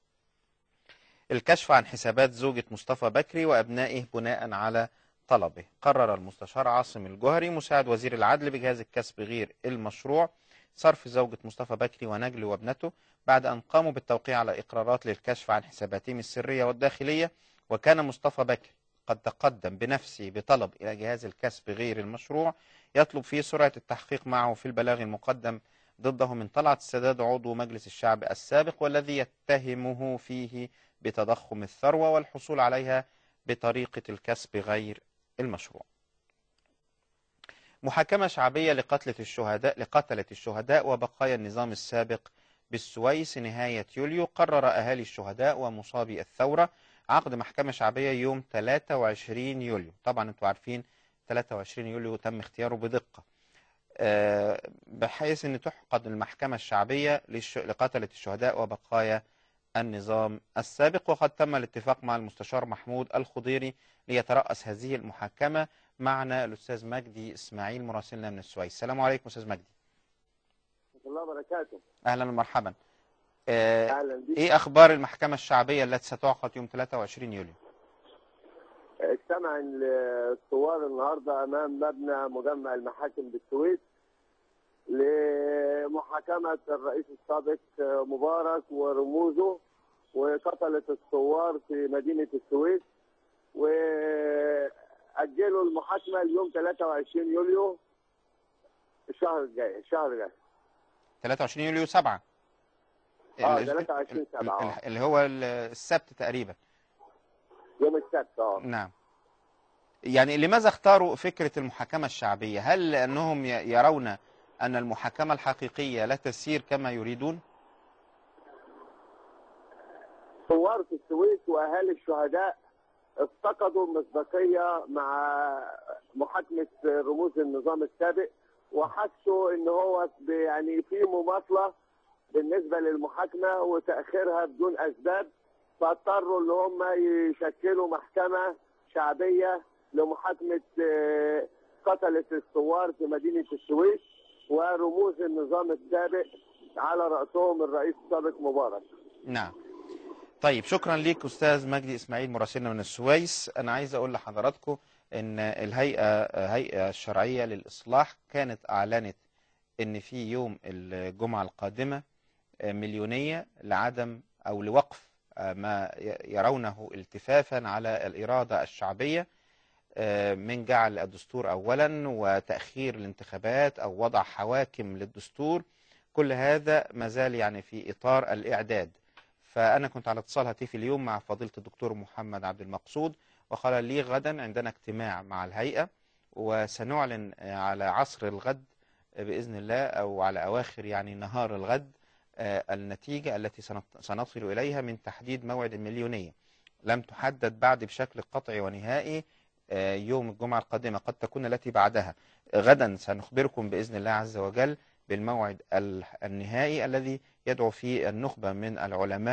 الكشف عن حسابات زوجة مصطفى بكري وأبنائه بناء على طلبه. قرر المستشار عاصم الجوهري مساعد وزير العدل بجهاز الكسب غير المشروع صرف زوجة مصطفى بكري ونجل وابنته بعد أن قاموا بالتوقيع على إقرارات للكشف عن حساباتهم السرية والداخلية. وكان مصطفى بكري قد تقدم بنفسه بطلب إلى جهاز الكسب غير المشروع يطلب فيه سرعة التحقيق معه في البلاغ المقدم ضده من طلعت السداد عضو مجلس الشعب السابق والذي يتهمه فيه بتضخم الثروة والحصول عليها بطريقة الكسب غير المشروع. محاكمة شعبية لقتلة الشهداء لقتلة الشهداء وبقايا النظام السابق بالسويس نهاية يوليو. قرر أهالي الشهداء ومصابي الثورة عقد محكمة شعبية يوم ثلاثة وعشرين يوليو. طبعا انتوا عارفين ثلاثة وعشرين يوليو تم اختياره بدقة بحيث ان تحقد المحكمة الشعبية لقتلة الشهداء وبقايا النظام السابق. وقد تم الاتفاق مع المستشار محمود الخضيري ليترأس هذه المحاكمة. معنا الأستاذ مجدي إسماعيل مراسلنا من السويس. السلام عليكم أستاذ مجدي. الله وبركاته. أهلا ومرحبا. آه أهلا بك. إيه أخبار المحكمة الشعبية التي ستعقد يوم ثلاثة وعشرين يوليو؟ اجتمع الثوار النهارده أمام مبنى مجمع المحاكم بالسويس لمحاكمة الرئيس السابق مبارك ورموزه وقتلة الثوار في مدينة السويس، وأجلوا المحاكمة اليوم ثلاثة وعشرين يوليو الشهر الجاي الشهر الجاي ثلاثة وعشرين يوليو سبعة اه ثلاثة وعشرين سبعة اللي هو السبت تقريبا، يوم السبت. اه نعم. يعني لماذا اختاروا فكرة المحاكمة الشعبية؟ هل لأنهم يرون أن المحاكمة الحقيقية لا تسير كما يريدون؟ ثوار في السويس وأهالي الشهداء افتقدوا المصداقية مع محاكمة رموز النظام السابق، وحسوا ان هو يعني في مماطلة بالنسبة للمحاكمة وتأخيرها بدون أسباب، فاضطروا ان هم يشكلوا محكمة شعبية لمحاكمة قتلة الثوار في مدينة السويس ورموز النظام السابق على رأسهم الرئيس السابق مبارك. نعم. طيب شكرا ليك أستاذ مجدي إسماعيل مراسلنا من السويس. أنا عايز أقول لحضراتكم أن الهيئة هيئة الشرعية للإصلاح كانت أعلنت أن في يوم الجمعة القادمة مليونية لعدم أو لوقف ما يرونه التفافا على الإرادة الشعبية من جعل الدستور أولا وتأخير الانتخابات أو وضع حواكم للدستور. كل هذا ما زال يعني في إطار الإعداد. فأنا كنت على اتصال هاتفي اليوم مع فضيلة الدكتور محمد عبد المقصود وقال لي غدا عندنا اجتماع مع الهيئة وسنعلن على عصر الغد بإذن الله أو على أواخر يعني نهار الغد النتيجة التي سنصل إليها من تحديد موعد المليونية. لم تحدد بعد بشكل قطعي ونهائي يوم الجمعة القادمة، قد تكون التي بعدها. غدا سنخبركم بإذن الله عز وجل بالموعد النهائي الذي يدعو فيه النخبة من العلماء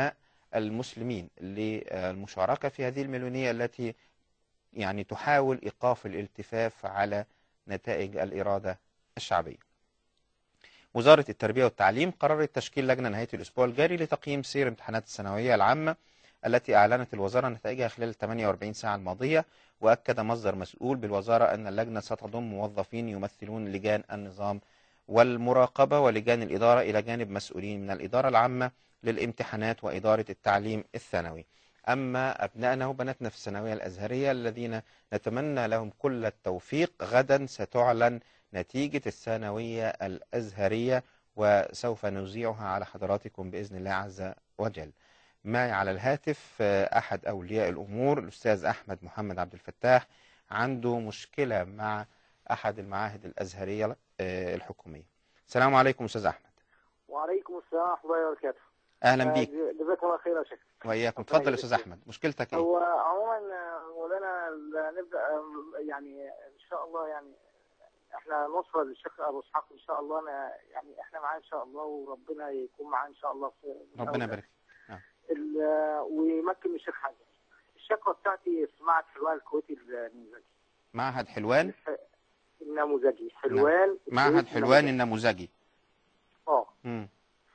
المسلمين للمشاركة في هذه المليونية التي يعني تحاول إيقاف الالتفاف على نتائج الإرادة الشعبية. وزارة التربية والتعليم قررت تشكيل لجنة نهاية الأسبوع الجاري لتقييم سير امتحانات الثانوية العامة التي أعلنت الوزارة نتائجها خلال ثمانية وأربعين ساعة الماضية. وأكد مصدر مسؤول بالوزارة أن اللجنة ستضم موظفين يمثلون لجان النظام والمراقبة ولجان الإدارة إلى جانب مسؤولين من الإدارة العامة للامتحانات وإدارة التعليم الثانوي. أما أبنائنا وبناتنا في الثانوية الأزهرية الذين نتمنى لهم كل التوفيق، غدا ستعلن نتيجة الثانوية الأزهرية وسوف نذيعها على حضراتكم بإذن الله عز وجل. معي على الهاتف أحد أولياء الأمور الأستاذ أحمد محمد عبد الفتاح، عنده مشكلة مع أحد المعاهد الأزهرية الحكومية. السلام عليكم أستاذ أحمد. وعليكم السلام ورحمة الله وبركاته. أهلا بيك. جزاك الله خير يا شيخ. وإياكم. اتفضل يا أستاذ أحمد، مشكلتك إيه؟ هو عموما مولانا نبدأ يعني إن شاء الله، يعني احنا نصرة للشيخ أبو إسحاق إن شاء الله. أنا يعني احنا معاه إن شاء الله، وربنا يكون معاه إن شاء الله في ربنا يبارك. ويمكن من الشيخ حاجة. الشقة بتاعتي في معهد حلوان الكويتي النموذجي. معهد حلوان النموذجي. حلوان معهد حلوان النموذجي. اه امم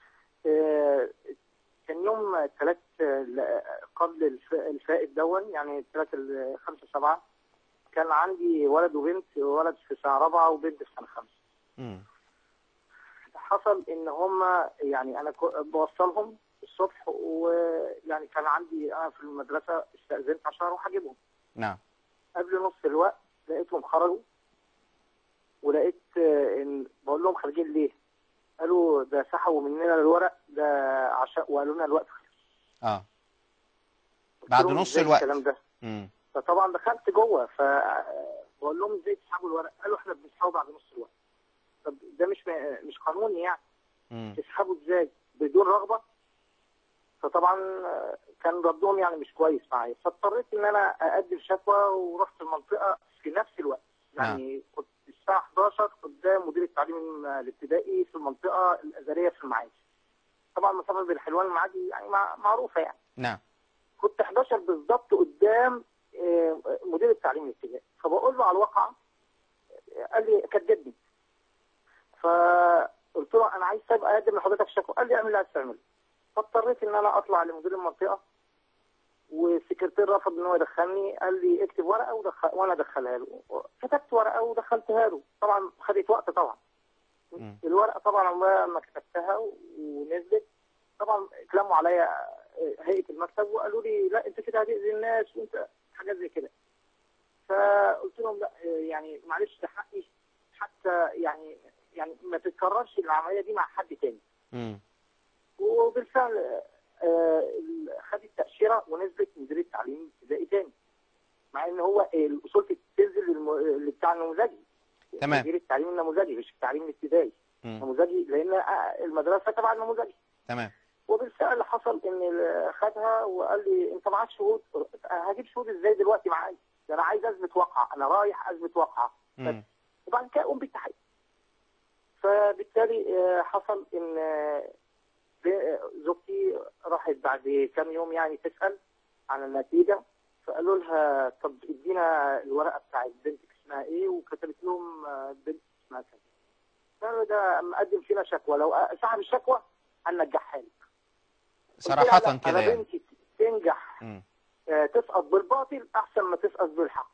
كان يوم الثلاث قبل الفائت دون، يعني الثلاث خمسة سبعة، كان عندي ولد وبنت، ولد في سنة رابعة وبنت في سنة خمسة. امم حصل ان هم يعني انا بوصلهم الصبح، ويعني كان عندي انا في المدرسة استأذنت عشان اروح اجيبهم. نعم. قبل نص الوقت لقيتهم خرجوا، ولقيت ان بقول لهم خارجين ليه؟ قالوا ده سحبوا مننا الورق ده عشان، وقالوا لنا الوقت خلص. اه بعد نص الوقت الكلام ده. امم فطبعا دخلت جوه فبقول لهم ازاي تسحبوا الورق؟ قالوا احنا بنسحبه بعد نص الوقت. طب ده مش مش قانوني يعني. امم تسحبوا ازاي بدون رغبه؟ فطبعا كان ردهم يعني مش كويس معايا، فاضطريت ان انا اقدم شكوى، ورحت المنطقه في نفس الوقت. يعني آه. كنت الساعه احداشر قدام مدير التعليم الابتدائي في المنطقه الازهريه في المعادي. طبعا مسافه بين حلوان والمعادي يعني معروفه يعني. نعم. كنت احداشر بالظبط قدام مدير التعليم الابتدائي، فبقول له على الواقعه، قال لي كدبني. فقلت له انا عايز ابقى اقدم لحضرتك شكوى. قال لي اعمل اللي عايز تعمله. فاضطريت ان انا اطلع لمدير المنطقه، والسكرتير رفض ان هو يدخلني. قال لي اكتب ورقه ودخل، وانا ادخلها له. كتبت ورقه ودخلتها له. طبعا خدت وقت طبعا. م. الورقه طبعا عمرها ما كتبتها ونزلت. طبعا اتلموا عليا هيئه المكتب وقالوا لي لا انت كده هتاذي الناس وانت حاجات زي كده. فقلت لهم لا يعني معلش ده حقي، حتى يعني يعني ما تتكررش العمليه دي مع حد تاني. امم وبالفعل آه خدت تاشيره ونزلت مدير التعليم الابتدائي تاني، مع ان هو الاصول تنزل اللي بتاع النموذجي. تمام. مدير التعليم النموذجي مش التعليم الابتدائي. نموذجي لان المدرسه تبع النموذجي. تمام. وبالفعل حصل ان خدها وقال لي انت معاك شهود. هجيب شهود ازاي دلوقتي معايا؟ ده انا عايز اثبت واقعه، انا رايح اثبت واقعه بس، وبعد كده اقوم بالتحقيق. فبالتالي حصل ان زوجتي راحت بعد كام يوم يعني تسال عن النتيجه، فقالوا لها طب ادينا الورقه بتاعت بنتك اسمها ايه، وكتبت لهم بنت اسمها كذا. قالوا ده مقدم فينا شكوى، لو صاحب الشكوى هننجحها لك. صراحه كده يعني بنتي تنجح م. تسقط بالباطل احسن ما تسقط بالحق.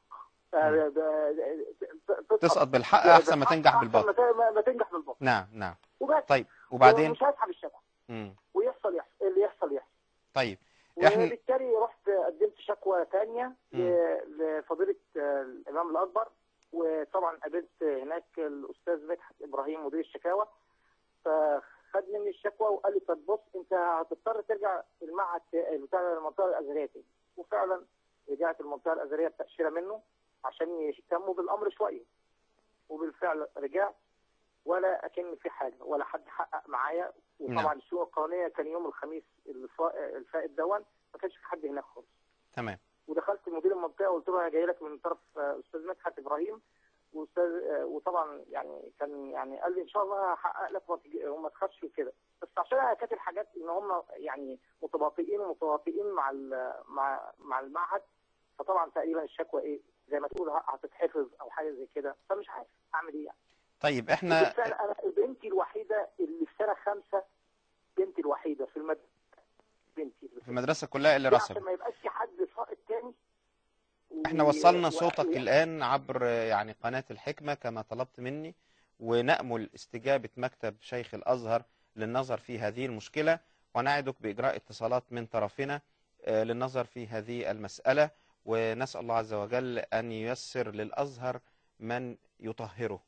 تسقط بالحق احسن ما تنجح بالباطل. ما تنجح بالباطل. نعم نعم. وبس. طيب وبعدين مش هسحب الشكوى. امم ويحصل يحصل اللي يحصل يحصل. طيب احنا وبالتالي رحت قدمت شكوى ثانيه لفضيله الامام الاكبر، وطبعا قابلت هناك الاستاذ مدحت ابراهيم مدير الشكاوى، فخد مني الشكوى وقال لي طب بص انت هتضطر ترجع المعهد بتاع المنطقه الازهريه تاني. وفعلا رجعت المنطقه الازهريه بتاشيره منه عشان يهتموا بالامر شويه. وبالفعل رجعت ولا اكن في حاجه ولا حد حقق معايا. وطبعا الشؤون القانونيه كان يوم الخميس الفائت دون ما كانش في حد هناك خالص. تمام. ودخلت مدير المنطقه وقلت له انا جاي لك من طرف استاذ مدحت ابراهيم، واستاذ وطبعا يعني كان يعني قال لي ان شاء الله هحقق لك وما تخافش كده. بس عشان انا كاتب حاجات ان هم يعني متباطئين ومتوافقين مع مع مع المعهد. فطبعا تقريبا الشكوى ايه زي ما تقول هتتحفظ او حاجه زي كده، فمش عارف اعمل ايه يعني. طيب احنا انا بنتي الوحيده اللي في سنه خمسه، بنتي الوحيده في المدرسه، بنتي في المدرسه كلها اللي رسب، عشان ما يبقاش في حد ساقط تاني. احنا وصلنا صوتك و... الان عبر يعني قناه الحكمه كما طلبت مني، ونأمل استجابه مكتب شيخ الازهر للنظر في هذه المشكله، ونعدك باجراء اتصالات من طرفنا للنظر في هذه المساله، ونسأل الله عز وجل أن ييسر للأزهر من يطهره.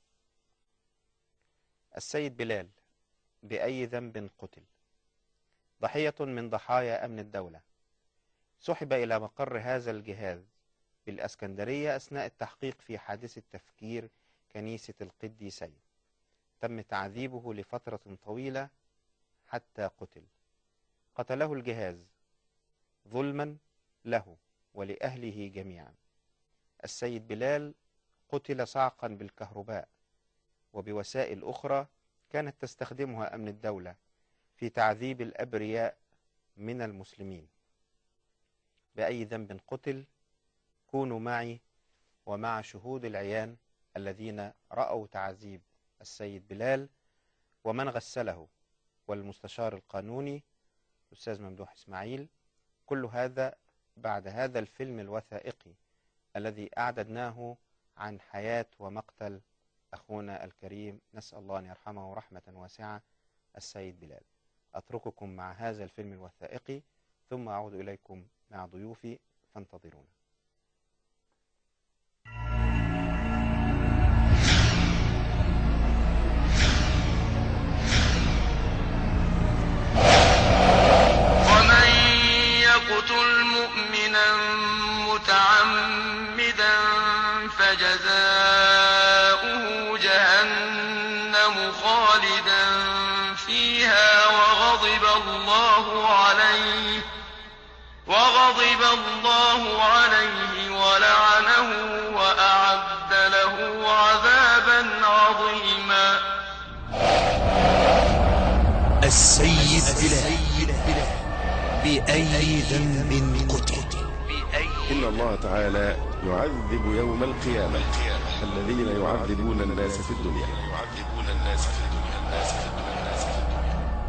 السيد بلال بأي ذنب قتل؟ ضحية من ضحايا أمن الدولة، سحب إلى مقر هذا الجهاز بالأسكندرية أثناء التحقيق في حادثة تفجير كنيسة القديسين. تم تعذيبه لفترة طويلة حتى قتل. قتله الجهاز ظلما له ولأهله جميعا. السيد بلال قتل صعقا بالكهرباء وبوسائل أخرى كانت تستخدمها أمن الدولة في تعذيب الأبرياء من المسلمين. بأي ذنب قتل؟ كونوا معي ومع شهود العيان الذين رأوا تعذيب السيد بلال ومن غسله، والمستشار القانوني الأستاذ ممدوح إسماعيل. كل هذا بعد هذا الفيلم الوثائقي الذي أعددناه عن حياة ومقتل أخونا الكريم، نسأل الله أن يرحمه رحمة واسعة، السيد بلال. أترككم مع هذا الفيلم الوثائقي ثم أعود إليكم مع ضيوفي، فانتظرونا. يقتل مؤمنا متعمدا فجزاؤه جهنم خالدا فيها وغضب الله عليه وغضب الله عليه ولعنه وأعد له عذابا عظيما. السيد بلال بأي ذنب قتل؟ إن الله تعالى يعذب يوم القيامة الذين يعذبون الناس في الدنيا. يعذبون الناس في الدنيا الناس في الدنيا الناس في الدنيا.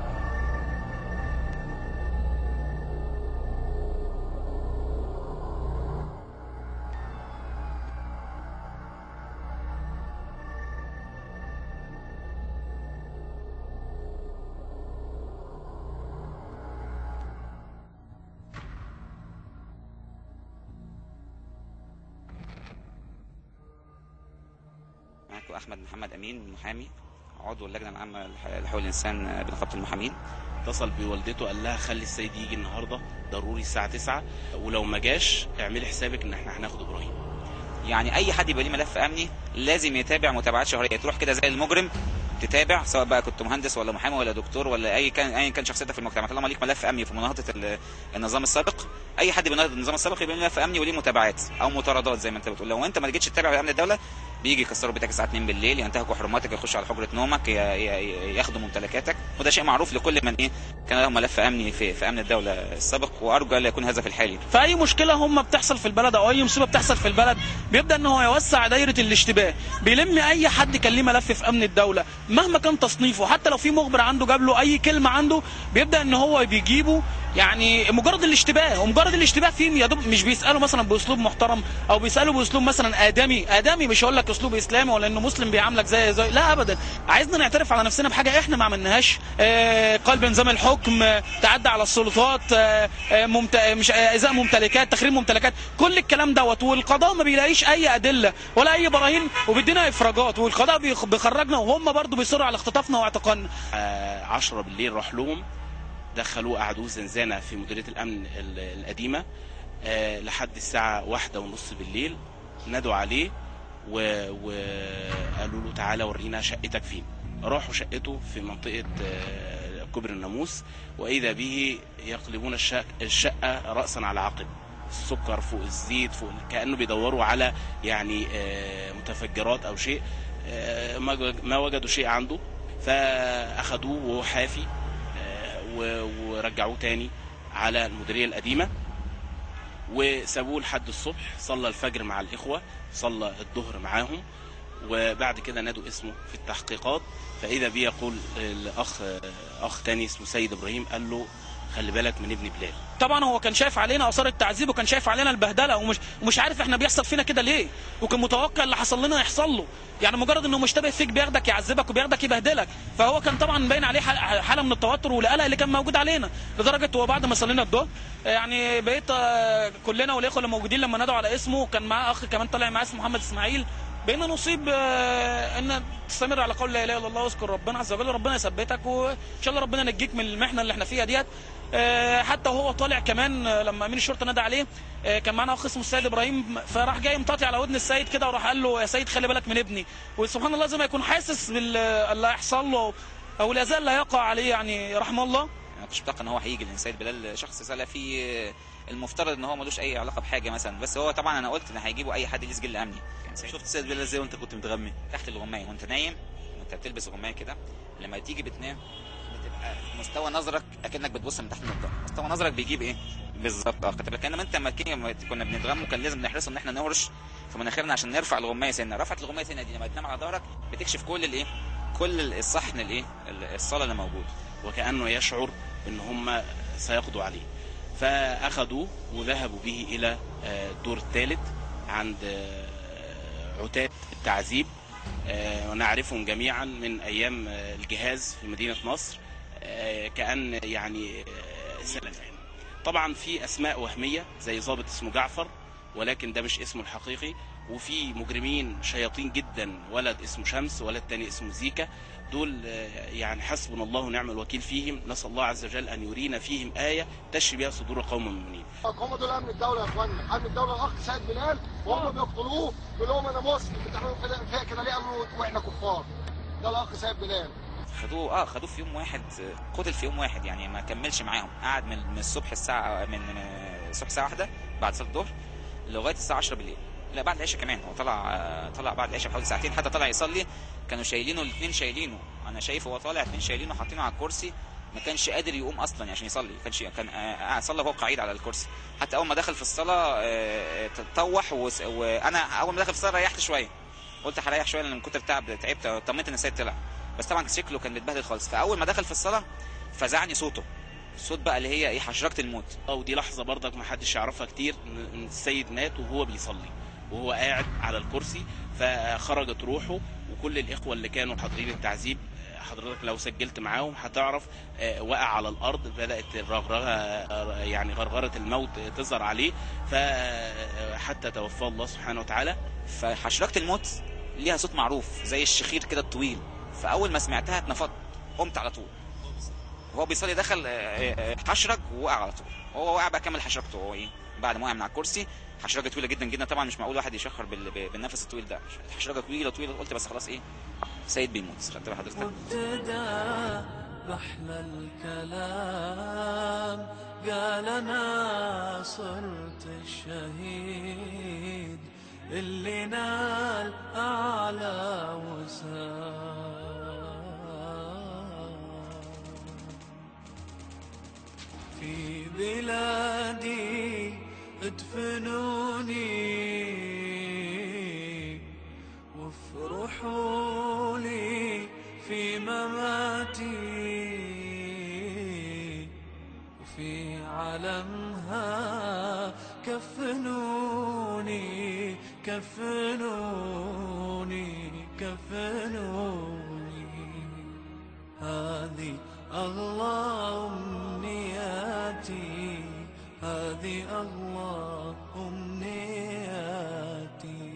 أحمد محمد أمين، محامي عضو اللجنة العامة لحقوق الإنسان بنقابة المحامين. اتصل بوالدته قال لها خلي السيد يجي النهارده ضروري الساعة تسعة، ولو ما جاش اعملي حسابك ان احنا هناخد ابراهيم. يعني أي حد يبقى ليه ملف أمني لازم يتابع متابعات شهرية، تروح كده زي المجرم تتابع، سواء بقى كنت مهندس ولا محامي ولا دكتور ولا أي كان أي كان شخصيتك في المجتمع، طالما ليك ملف أمني في مناهضة النظام السابق. أي حد بيناهض النظام السابق يبقى ليه ملف أمني وليه متابعات أو مطاردات زي ما أنت بتقول. لو أنت ما جيتش تتابع أمن الدولة بيجي يكسروا بيتك الساعه اتنين بالليل، ينتهكوا حرماتك، يخشوا على حجره نومك، ياخدوا ممتلكاتك، وده شيء معروف لكل من ايه كان لهم ملف امني في في امن الدوله السابق، وارجو الا يكون هذا في الحالي. فاي مشكله هم بتحصل في البلد او اي مصيبه بتحصل في البلد بيبدا ان هو يوسع دايره الاشتباه، بيلم اي حد كان ليه ملف في امن الدوله مهما كان تصنيفه، حتى لو في مخبر عنده جاب له اي كلمه عنده بيبدا ان هو بيجيبه، يعني مجرد الاشتباه. ومجرد الاشتباه فين يا دوب مش بيسالوا مثلا باسلوب محترم او بيسالوا باسلوب مثلا ادمي ادمي مش هقول لك اسلوب اسلامي ولا انه مسلم بيعاملك زي زي لا ابدا. عايزنا نعترف على نفسنا بحاجه احنا ما عملناهاش، آه قلب نظام الحكم، آه تعدى على السلطات، آه ممت... مش ازاء ممتلكات، تخريب ممتلكات، كل الكلام دوت. والقضاء ما بيلاقيش اي ادله ولا اي براهين وبيدينا افراجات، والقضاء بيخرجنا وهم برضو بيصروا على اختطافنا واعتقالنا. آه عشرة بالليل راح لهم، دخلوه قعدوه زنزانه في مديريه الامن القديمه أه لحد الساعه واحدة ونص بالليل. نادوا عليه وقالوا له تعالى ورينا شقتك فين. راحوا شقته في منطقه أه كبر الناموس، واذا به يقلبون الشقه راسا على عقب، السكر فوق الزيت فوق، كانه بيدوروا على يعني أه متفجرات او شيء. أه ما وجدوا شيء عنده، فاخدوه وهو حافي ورجعوه تاني على المديريه القديمه، وسابوه لحد الصبح. صلى الفجر مع الاخوه، صلى الظهر معاهم، وبعد كده نادوا اسمه في التحقيقات، فاذا بيه يقول الاخ اخ تاني اسمه سيد ابراهيم، قال له خلي بالك من ابن بلال. طبعا هو كان شايف علينا اثار التعذيب، وكان شايف علينا البهدله، ومش ومش عارف احنا بيحصل فينا كده ليه، وكان متوقع اللي حصل لنا يحصل له. يعني مجرد انه مشتبه فيك بياخدك يعذبك وبياخدك يبهدلك، فهو كان طبعا باين عليه حاله من التوتر والقلق اللي كان موجود علينا، لدرجه هو بعد ما صلينا الظهر يعني بقيت كلنا والاخوه اللي موجودين لما نادوا على اسمه، كان معاه اخ كمان طالع معاه اسمه محمد اسماعيل، بقينا نصيب ان تستمر على قول لا اله الا الله واذكر ربنا عز وجل، ربنا يثبتك وان شاء الله ربنا ينجيك من المحنه اللي احنا فيها ديت. حتى وهو طالع كمان لما امين الشرطه نادى عليه كان معانا اخ اسمه السيد ابراهيم، فراح جاي مطاطي على ودن السيد كده وراح قال له يا سيد خلي بالك من ابني، وسبحان الله زي ما يكون حاسس باللي هيحصل له او الاذى اللي هيقع عليه، يعني رحمه الله. انا كنتش متوقع ان هو هيجي، لان سيد بلال شخص سلفي المفترض ان هو ملوش اي علاقه بحاجه مثلا، بس هو طبعا انا قلت ان هيجيبوا اي حد ليه سجل امني. شفت سيد بلال ازاي وانت كنت متغمي تحت الغمايه وانت نايم، وانت بتلبس غمايه كده، لما تيجي بتنام بتبقى مستوى نظرك اكنك بتبص من تحت النضاره، مستوى نظرك بيجيب ايه بالظبط. اه خدت بالك انما انت لما كنا بنتغم وكان لازم نحرص ان احنا نهرش في مناخيرنا عشان نرفع الغمايه سنه، رفعت الغمايه سنه دي لما تنام على ظهرك بتكشف كل الايه كل الصحن الايه الصاله اللي موجود، وكانه يشعر ان هم سيقضوا عليه. فاخذوه وذهبوا به الى الدور الثالث عند عتاد التعذيب، ونعرفهم جميعا من ايام الجهاز في مدينه نصر، كأن يعني سلفين. طبعا في اسماء وهميه زي ضابط اسمه جعفر، ولكن ده مش اسمه الحقيقي، وفي مجرمين شياطين جدا، ولد اسمه شمس، ولد تاني اسمه زيكا، دول يعني حسبنا الله ونعم الوكيل فيهم. نسال الله عز وجل ان يرينا فيهم ايه تشفي بها صدور قوم مؤمنين. هم دول امن الدوله يا اخوانا، امن الدوله الاخ سيد بلال، وهم بيقتلوه بيقول لهم انا مسلم، بتعملوا فيها كده ليه؟ قالوا واحنا كفار. ده الاخ سيد بلال. خدوه اه خدوه في يوم واحد، قتل في يوم واحد، يعني ما كملش معاهم، قعد من, من الصبح الساعه من الصبح الساعه واحدة بعد صلاه الظهر لغايه الساعه عشرة بالليل، لا بعد العشاء كمان. هو طلع طلع بعد العشاء بحوالي ساعتين، حتى طلع يصلي كانوا شايلينه الاثنين، شايلينه انا شايف هو طالع اثنين شايلينه حاطينه على الكرسي، ما كانش قادر يقوم اصلا عشان يصلي، كانش كان قاعد صلى وهو قاعد على الكرسي. حتى اول ما دخل في الصلاه تطوح، وانا اول ما دخل في الصلاه ريحت شويه، قلت هريح شويه لان كنت تعب تعبت، طمنت ان السيد طلع، بس طبعا شكله كان متبهدل خالص. فاول ما دخل في الصلاه فزعني صوته، الصوت بقى اللي هي ايه حشرجه الموت. او دي لحظه برضك ما حدش يعرفها كتير، ان السيد مات وهو بيصلي وهو قاعد على الكرسي، فخرجت روحه. وكل الاخوه اللي كانوا حاضرين التعذيب حضرتك لو سجلت معاهم هتعرف وقع على الارض، بدات الرغرغه يعني غرغره الموت تظهر عليه، فحتى توفاه الله سبحانه وتعالى. فحشرجه الموت ليها صوت معروف زي الشخير كده الطويل، فاول ما سمعتها اتنفضت، قمت على طول. وهو بيصلي دخل حشرج ووقع على طول، هو وقع بقى كمل حشرجته. هو ايه بعد ما وقع من على الكرسي، حشرجه طويله جدا جدا، طبعا مش معقول واحد يشخر بالنفس الطويل ده، حشرجه طويله طويله. قلت بس خلاص ايه سيد بيموت. خدت بقى حضرتك وابتدى بحلى الكلام، قال انا صرت الشهيد اللي نال اعلى وسام، في بلادي ادفنوني وافرحوا لي في مماتي، وفي علمها كفنوني كفنوني كفنوني. هذه الله أمنياتي، هذه الله أمنياتي.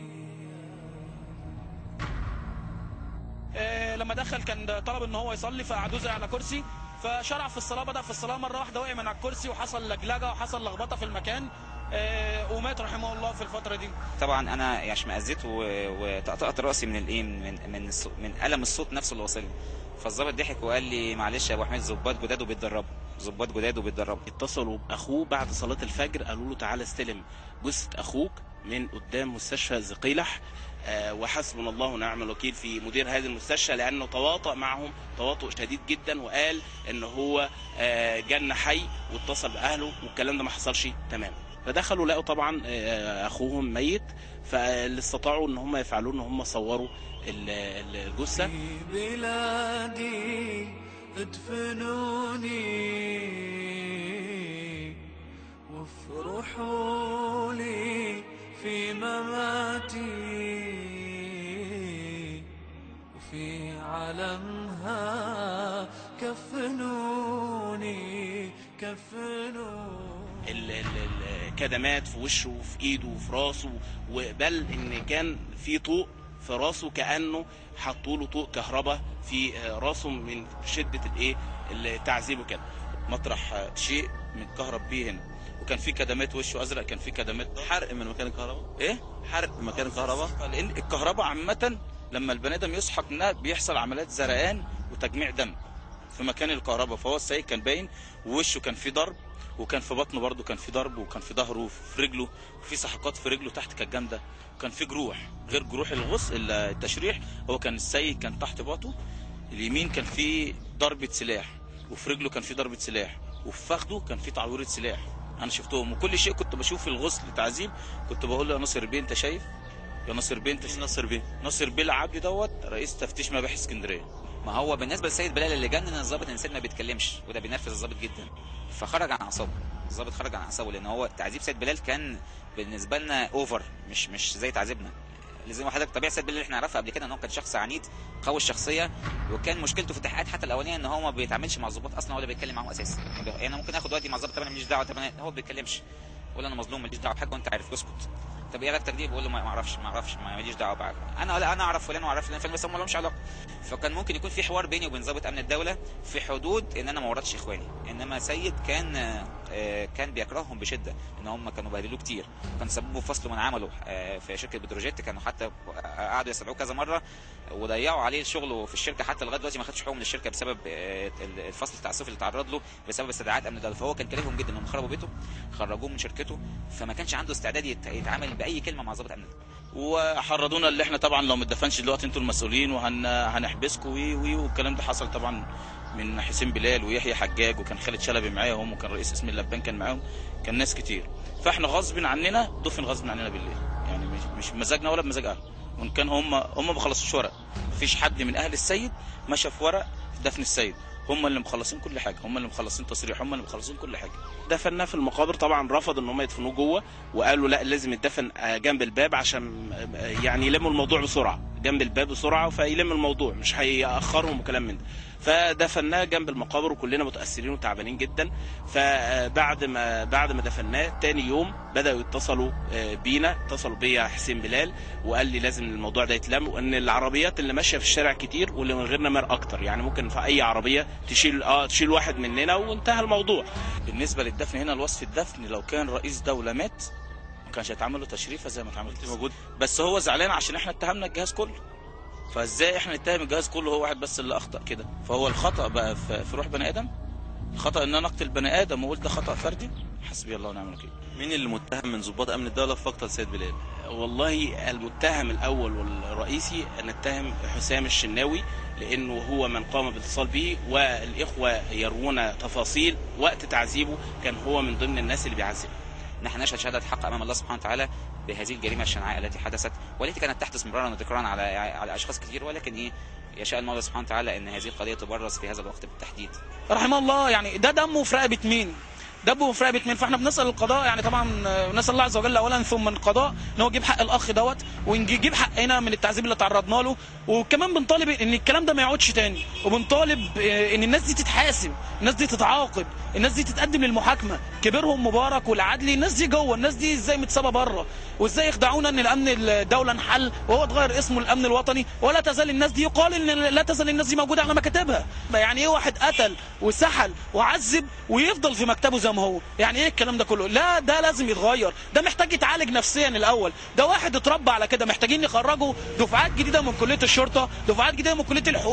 إيه لما دخل كان طلب ان هو يصلي، فقعدوه زي على كرسي، فشرع في الصلاه، بدا في الصلاه مره واحده وقع من على الكرسي وحصل لجلجه وحصل لخبطه في المكان، إيه ومات رحمه الله في الفتره دي. طبعا انا يعني اشمئزيت وطقطقت راسي من الايه من من من الم الصوت نفسه اللي وصل لي. فالظابط ضحك وقال لي معلش يا ابو حميد، ظباط جداد وبيتدربوا، ظباط جداد وبيتدربوا. اتصلوا باخوه بعد صلاه الفجر، قالوا له تعالى استلم جثه اخوك من قدام مستشفى زقيلح وحسبنا الله ونعم الوكيل في مدير هذه المستشفى، لأنه تواطأ معهم تواطؤ شديد جدا، وقال ان هو جن حي واتصل بأهله، والكلام ده ما حصلش تماما. فدخلوا لقوا طبعا اخوهم ميت، فاللي استطاعوا ان هم يفعلوا ان هم صوروا الجثه. في بلادي ادفنوني وافرحوا لي في مماتي، وفي علمها كفنوني كفنوني. الكدمات في وشه وفي ايده وفي راسه، وبل ان كان في طوق في راسه كانه حطوا له طوق كهرباء في راسه من شده الايه التعذيب وكده. مطرح شيء متكهرب بيه هنا، وكان في كدمات وشه ازرق، كان في كدمات حرق من مكان الكهرباء. ايه حرق من مكان الكهرباء، لان الكهرباء عامه لما البني ادم يسحق منها بيحصل عمليات زرقان وتجميع دم في مكان الكهرباء. فهو السيد كان باين، ووشه كان فيه ضرب، وكان في بطنه برضه كان في ضرب، وكان في ظهره وفي رجله، وفي سحقات في رجله تحت كانت جامده، وكان في جروح غير جروح الغسل التشريح. هو كان السيد كان تحت باطه اليمين كان في ضربه سلاح، وفي رجله كان في ضربه سلاح، وفي فخده كان في تعويره سلاح. انا شفتهم، وكل شيء كنت بشوف في الغسل تعذيب كنت بقول له يا ناصر بيه انت شايف؟ يا ناصر بيه انت ناصر بيه ناصر بيه العبد دوت رئيس تفتيش مباحث اسكندريه. ما هو بالنسبه للسيد بلال اللي جنن الضابط ان السيد ما بيتكلمش، وده بينرفز الضابط جدا، فخرج عن اعصابه. الضابط خرج عن اعصابه لان هو تعذيب سيد بلال كان بالنسبه لنا اوفر، مش مش زي تعذيبنا. زي ما حضرتك طبيعه سيد بلال اللي احنا نعرفها قبل كده ان هو كان شخص عنيد قوي الشخصيه، وكان مشكلته في التحقيقات حتى الاولانيه ان هو ما بيتعاملش مع الضباط اصلا ولا بيتكلم معاهم اساسا. يعني انا ممكن اخد وقتي مع الضابط، طب انا ماليش دعوه، طب هو ما بيتكلمش، ولا انا مظلوم ماليش دعوه بحاجه وانت عارف اسكت. طب ايه علاقتك دي؟ بقول له ما اعرفش ما اعرفش ماليش دعوه بقى، انا لا انا اعرف فلان واعرف فلان فلان بس هم ما لهمش علاقه. فكان ممكن يكون في حوار بيني وبين ضابط امن الدوله في حدود ان انا ما ورطتش اخواني، انما سيد كان كان بيكرههم بشده، ان هم كانوا بهدلوه كتير، كان سببوا فصل من عمله في شركه بتروجيت، كانوا حتى قعدوا يستدعوه كذا مره وضيعوا عليه شغله في الشركه، حتى لغايه دلوقتي ما خدش حقوقه من الشركه بسبب الفصل التعسفي اللي تعرض له بسبب استدعاءات امن الدوله. فهو كان كارههم جدا، انهم خربوا بيته خرجوه من شركته، فما كانش عنده استعداد يتعامل باي كلمه مع ضابط امن. وحرضونا اللي احنا طبعا لو ما اتدفنش دلوقتي انتوا المسؤولين وهنحبسكم وي وي والكلام ده حصل طبعا من حسين بلال ويحيى حجاج، وكان خالد شلبي معاهم، وكان رئيس اسم اللبان كان معاهم، كان ناس كتير. فاحنا غصب عننا دفن غصب عننا بالليل، يعني مش مش بمزاجنا ولا بمزاج اهله، وان كان هم هم ما خلصوش ورق، مفيش حد من اهل السيد مشى في ورق دفن السيد، هم اللي مخلصين كل حاجه، هم اللي مخلصين تصريح، هم اللي مخلصين كل حاجه. دفناه في المقابر، طبعا رفض ان هم يدفنوه جوه، وقالوا لا لازم يدفن جنب الباب عشان يعني يلموا الموضوع بسرعه، جنب الباب بسرعه فيلم الموضوع مش هيأخرهم وكلام من ده. فدفناه جنب المقابر وكلنا متاثرين وتعبانين جدا. فبعد ما بعد ما دفناه تاني يوم بداوا يتصلوا بينا، اتصلوا بيا حسين بلال وقال لي لازم الموضوع ده يتلم، وان العربيات اللي ماشيه في الشارع كتير واللي من غيرنا مر اكتر، يعني ممكن في اي عربيه تشيل اه تشيل واحد مننا وانتهى الموضوع. بالنسبه للدفن هنا الوصف الدفن لو كان رئيس دوله مات ما كانش هيتعمل له تشريفه زي ما اتعملت موجود، بس هو زعلان عشان احنا اتهمنا الجهاز كله، فازاي احنا نتهم الجهاز كله هو واحد بس اللي اخطا كده؟ فهو الخطا بقى في روح بني ادم، الخطا ان انا اقتل بني ادم واقول ده خطا فردي، حسبي الله ونعم الوكيل. مين اللي متهم من ضباط امن الدوله في مقتل سيد بلال؟ والله المتهم الاول والرئيسي نتهم حسام الشناوي، لانه هو من قام بالاتصال به، والاخوه يروون تفاصيل وقت تعذيبه كان هو من ضمن الناس اللي بيعذب. نحن نشهد شهاده حق امام الله سبحانه وتعالى بهذه الجريمه الشنعاء التي حدثت، والتي كانت تحدث مرارا وتكرارا على على اشخاص كثير، ولكن ايه يشاء المولى سبحانه وتعالى ان هذه القضيه تبرز في هذا الوقت بالتحديد. رحمه الله، يعني ده دمه في رقبه مين؟ دمه في رقبه مين؟ فاحنا بنسال القضاء، يعني طبعا نسال الله عز وجل اولا ثم القضاء ان هو يجيب حق الاخ دوت، ونجيب حقنا من التعذيب اللي تعرضنا له، وكمان بنطالب ان الكلام ده ما يعودش تاني، وبنطالب ان الناس دي تتحاسب، الناس دي تتعاقب، الناس دي تتقدم للمحاكمه، كبيرهم مبارك والعدلي، الناس دي جوه، الناس دي ازاي متسابه بره، وازاي يخدعونا ان الامن الدوله انحل وهو اتغير اسمه الامن الوطني، ولا تزال الناس دي يقال ان لا تزال الناس دي موجوده على مكاتبها. يعني ايه واحد قتل وسحل وعذب ويفضل في مكتبه زي ما هو؟ يعني ايه الكلام ده كله؟ لا ده لازم يتغير، ده محتاج يتعالج نفسيا الاول، ده واحد اتربى على كده، محتاجين نخرجه دفعات جديده من كليه الشرطه، دفعات جديده من كليه الحقوق،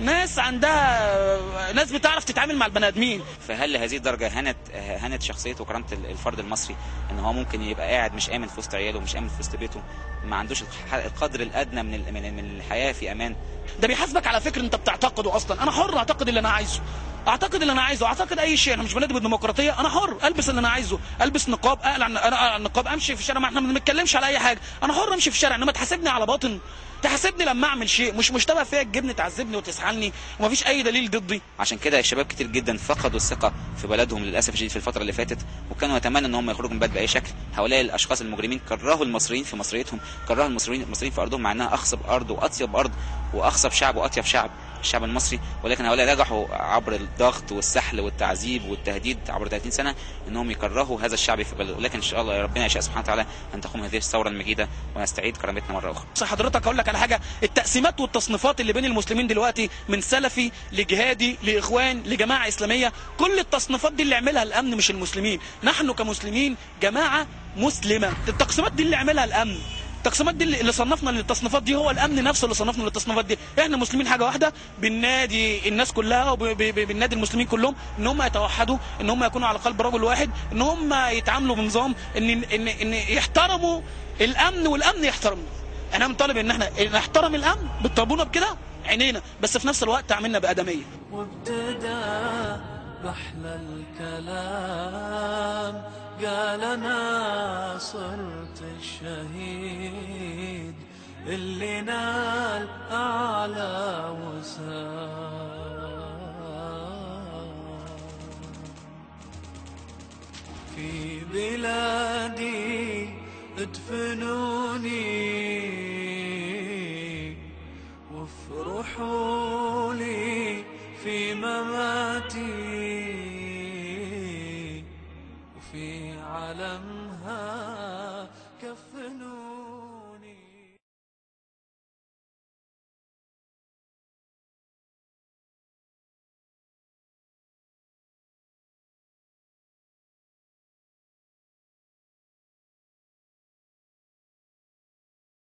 ناس عندها ناس بتعرف تتعامل مع البني ادمين. فهل لهذه الدرجه هنت هنت شخصيه وكرامه الفرد المصري ان هو ممكن يبقى قاعد مش امن في وسط عياله ومش امن في وسط بيته، ما عندوش القدر الادنى من من الحياه في امان؟ ده بيحاسبك على فكر انت بتعتقده اصلا. انا حر اعتقد اللي انا عايزه، اعتقد اللي انا عايزه، اعتقد اي شيء. انا مش بنادي بالديمقراطيه، انا حر البس اللي انا عايزه، البس نقاب، اقلع انا النقاب، امشي في الشارع. ما احنا ما بنتكلمش على اي حاجه، انا حر امشي في الشارع. انما تحاسبني على باطن، تحاسبني لما اعمل شيء مش مشتبه فيا، تجيبني تعذبني وتسحلني ومفيش اي دليل ضدي. عشان كده الشباب كتير جدا فقدوا الثقه في بلدهم للاسف الشديد في الفتره اللي فاتت، وكانوا يتمنوا ان هم يخرجوا من البلد باي شكل. هؤلاء الاشخاص المجرمين كرهوا المصريين في مصريتهم، كرهوا المصريين المصريين في ارضهم، مع انها اخصب ارض واطيب ارض واخصب شعب واطيب شعب، الشعب المصري. ولكن هؤلاء نجحوا عبر الضغط والسحل والتعذيب والتهديد عبر ثلاثين سنه انهم يكرهوا هذا الشعب في بلده. ولكن ان شاء الله ربنا يشاء سبحانه وتعالى ان تقوم هذه الثوره المجيده ونستعيد كرامتنا مره اخرى. حضرتك اقول لك على حاجه، التقسيمات والتصنيفات اللي بين المسلمين دلوقتي من سلفي لجهادي لاخوان لجماعه اسلاميه، كل التصنيفات دي اللي عملها الامن مش المسلمين. نحن كمسلمين جماعه مسلمه، التقسيمات دي اللي عملها الامن، التقسيمات دي اللي صنفنا للتصنيفات دي، هو الامن نفسه اللي صنفنا للتصنيفات دي. احنا مسلمين حاجه واحده، بالنادي الناس كلها وبالنادي المسلمين كلهم ان هم يتوحدوا، ان هم يكونوا على قلب رجل واحد، ان هم يتعاملوا بنظام ان ان ان يحترموا الامن والامن يحترمنا. احنا بنطالب ان احنا نحترم الامن، بتطالبونا بكده عينينا، بس في نفس الوقت تعاملنا بادميه. وابتدى بحلى الكلام قال انا صرت الشهيد اللي نال اعلى وسام في بلادي ادفنوني وافرحوا لي في مماتي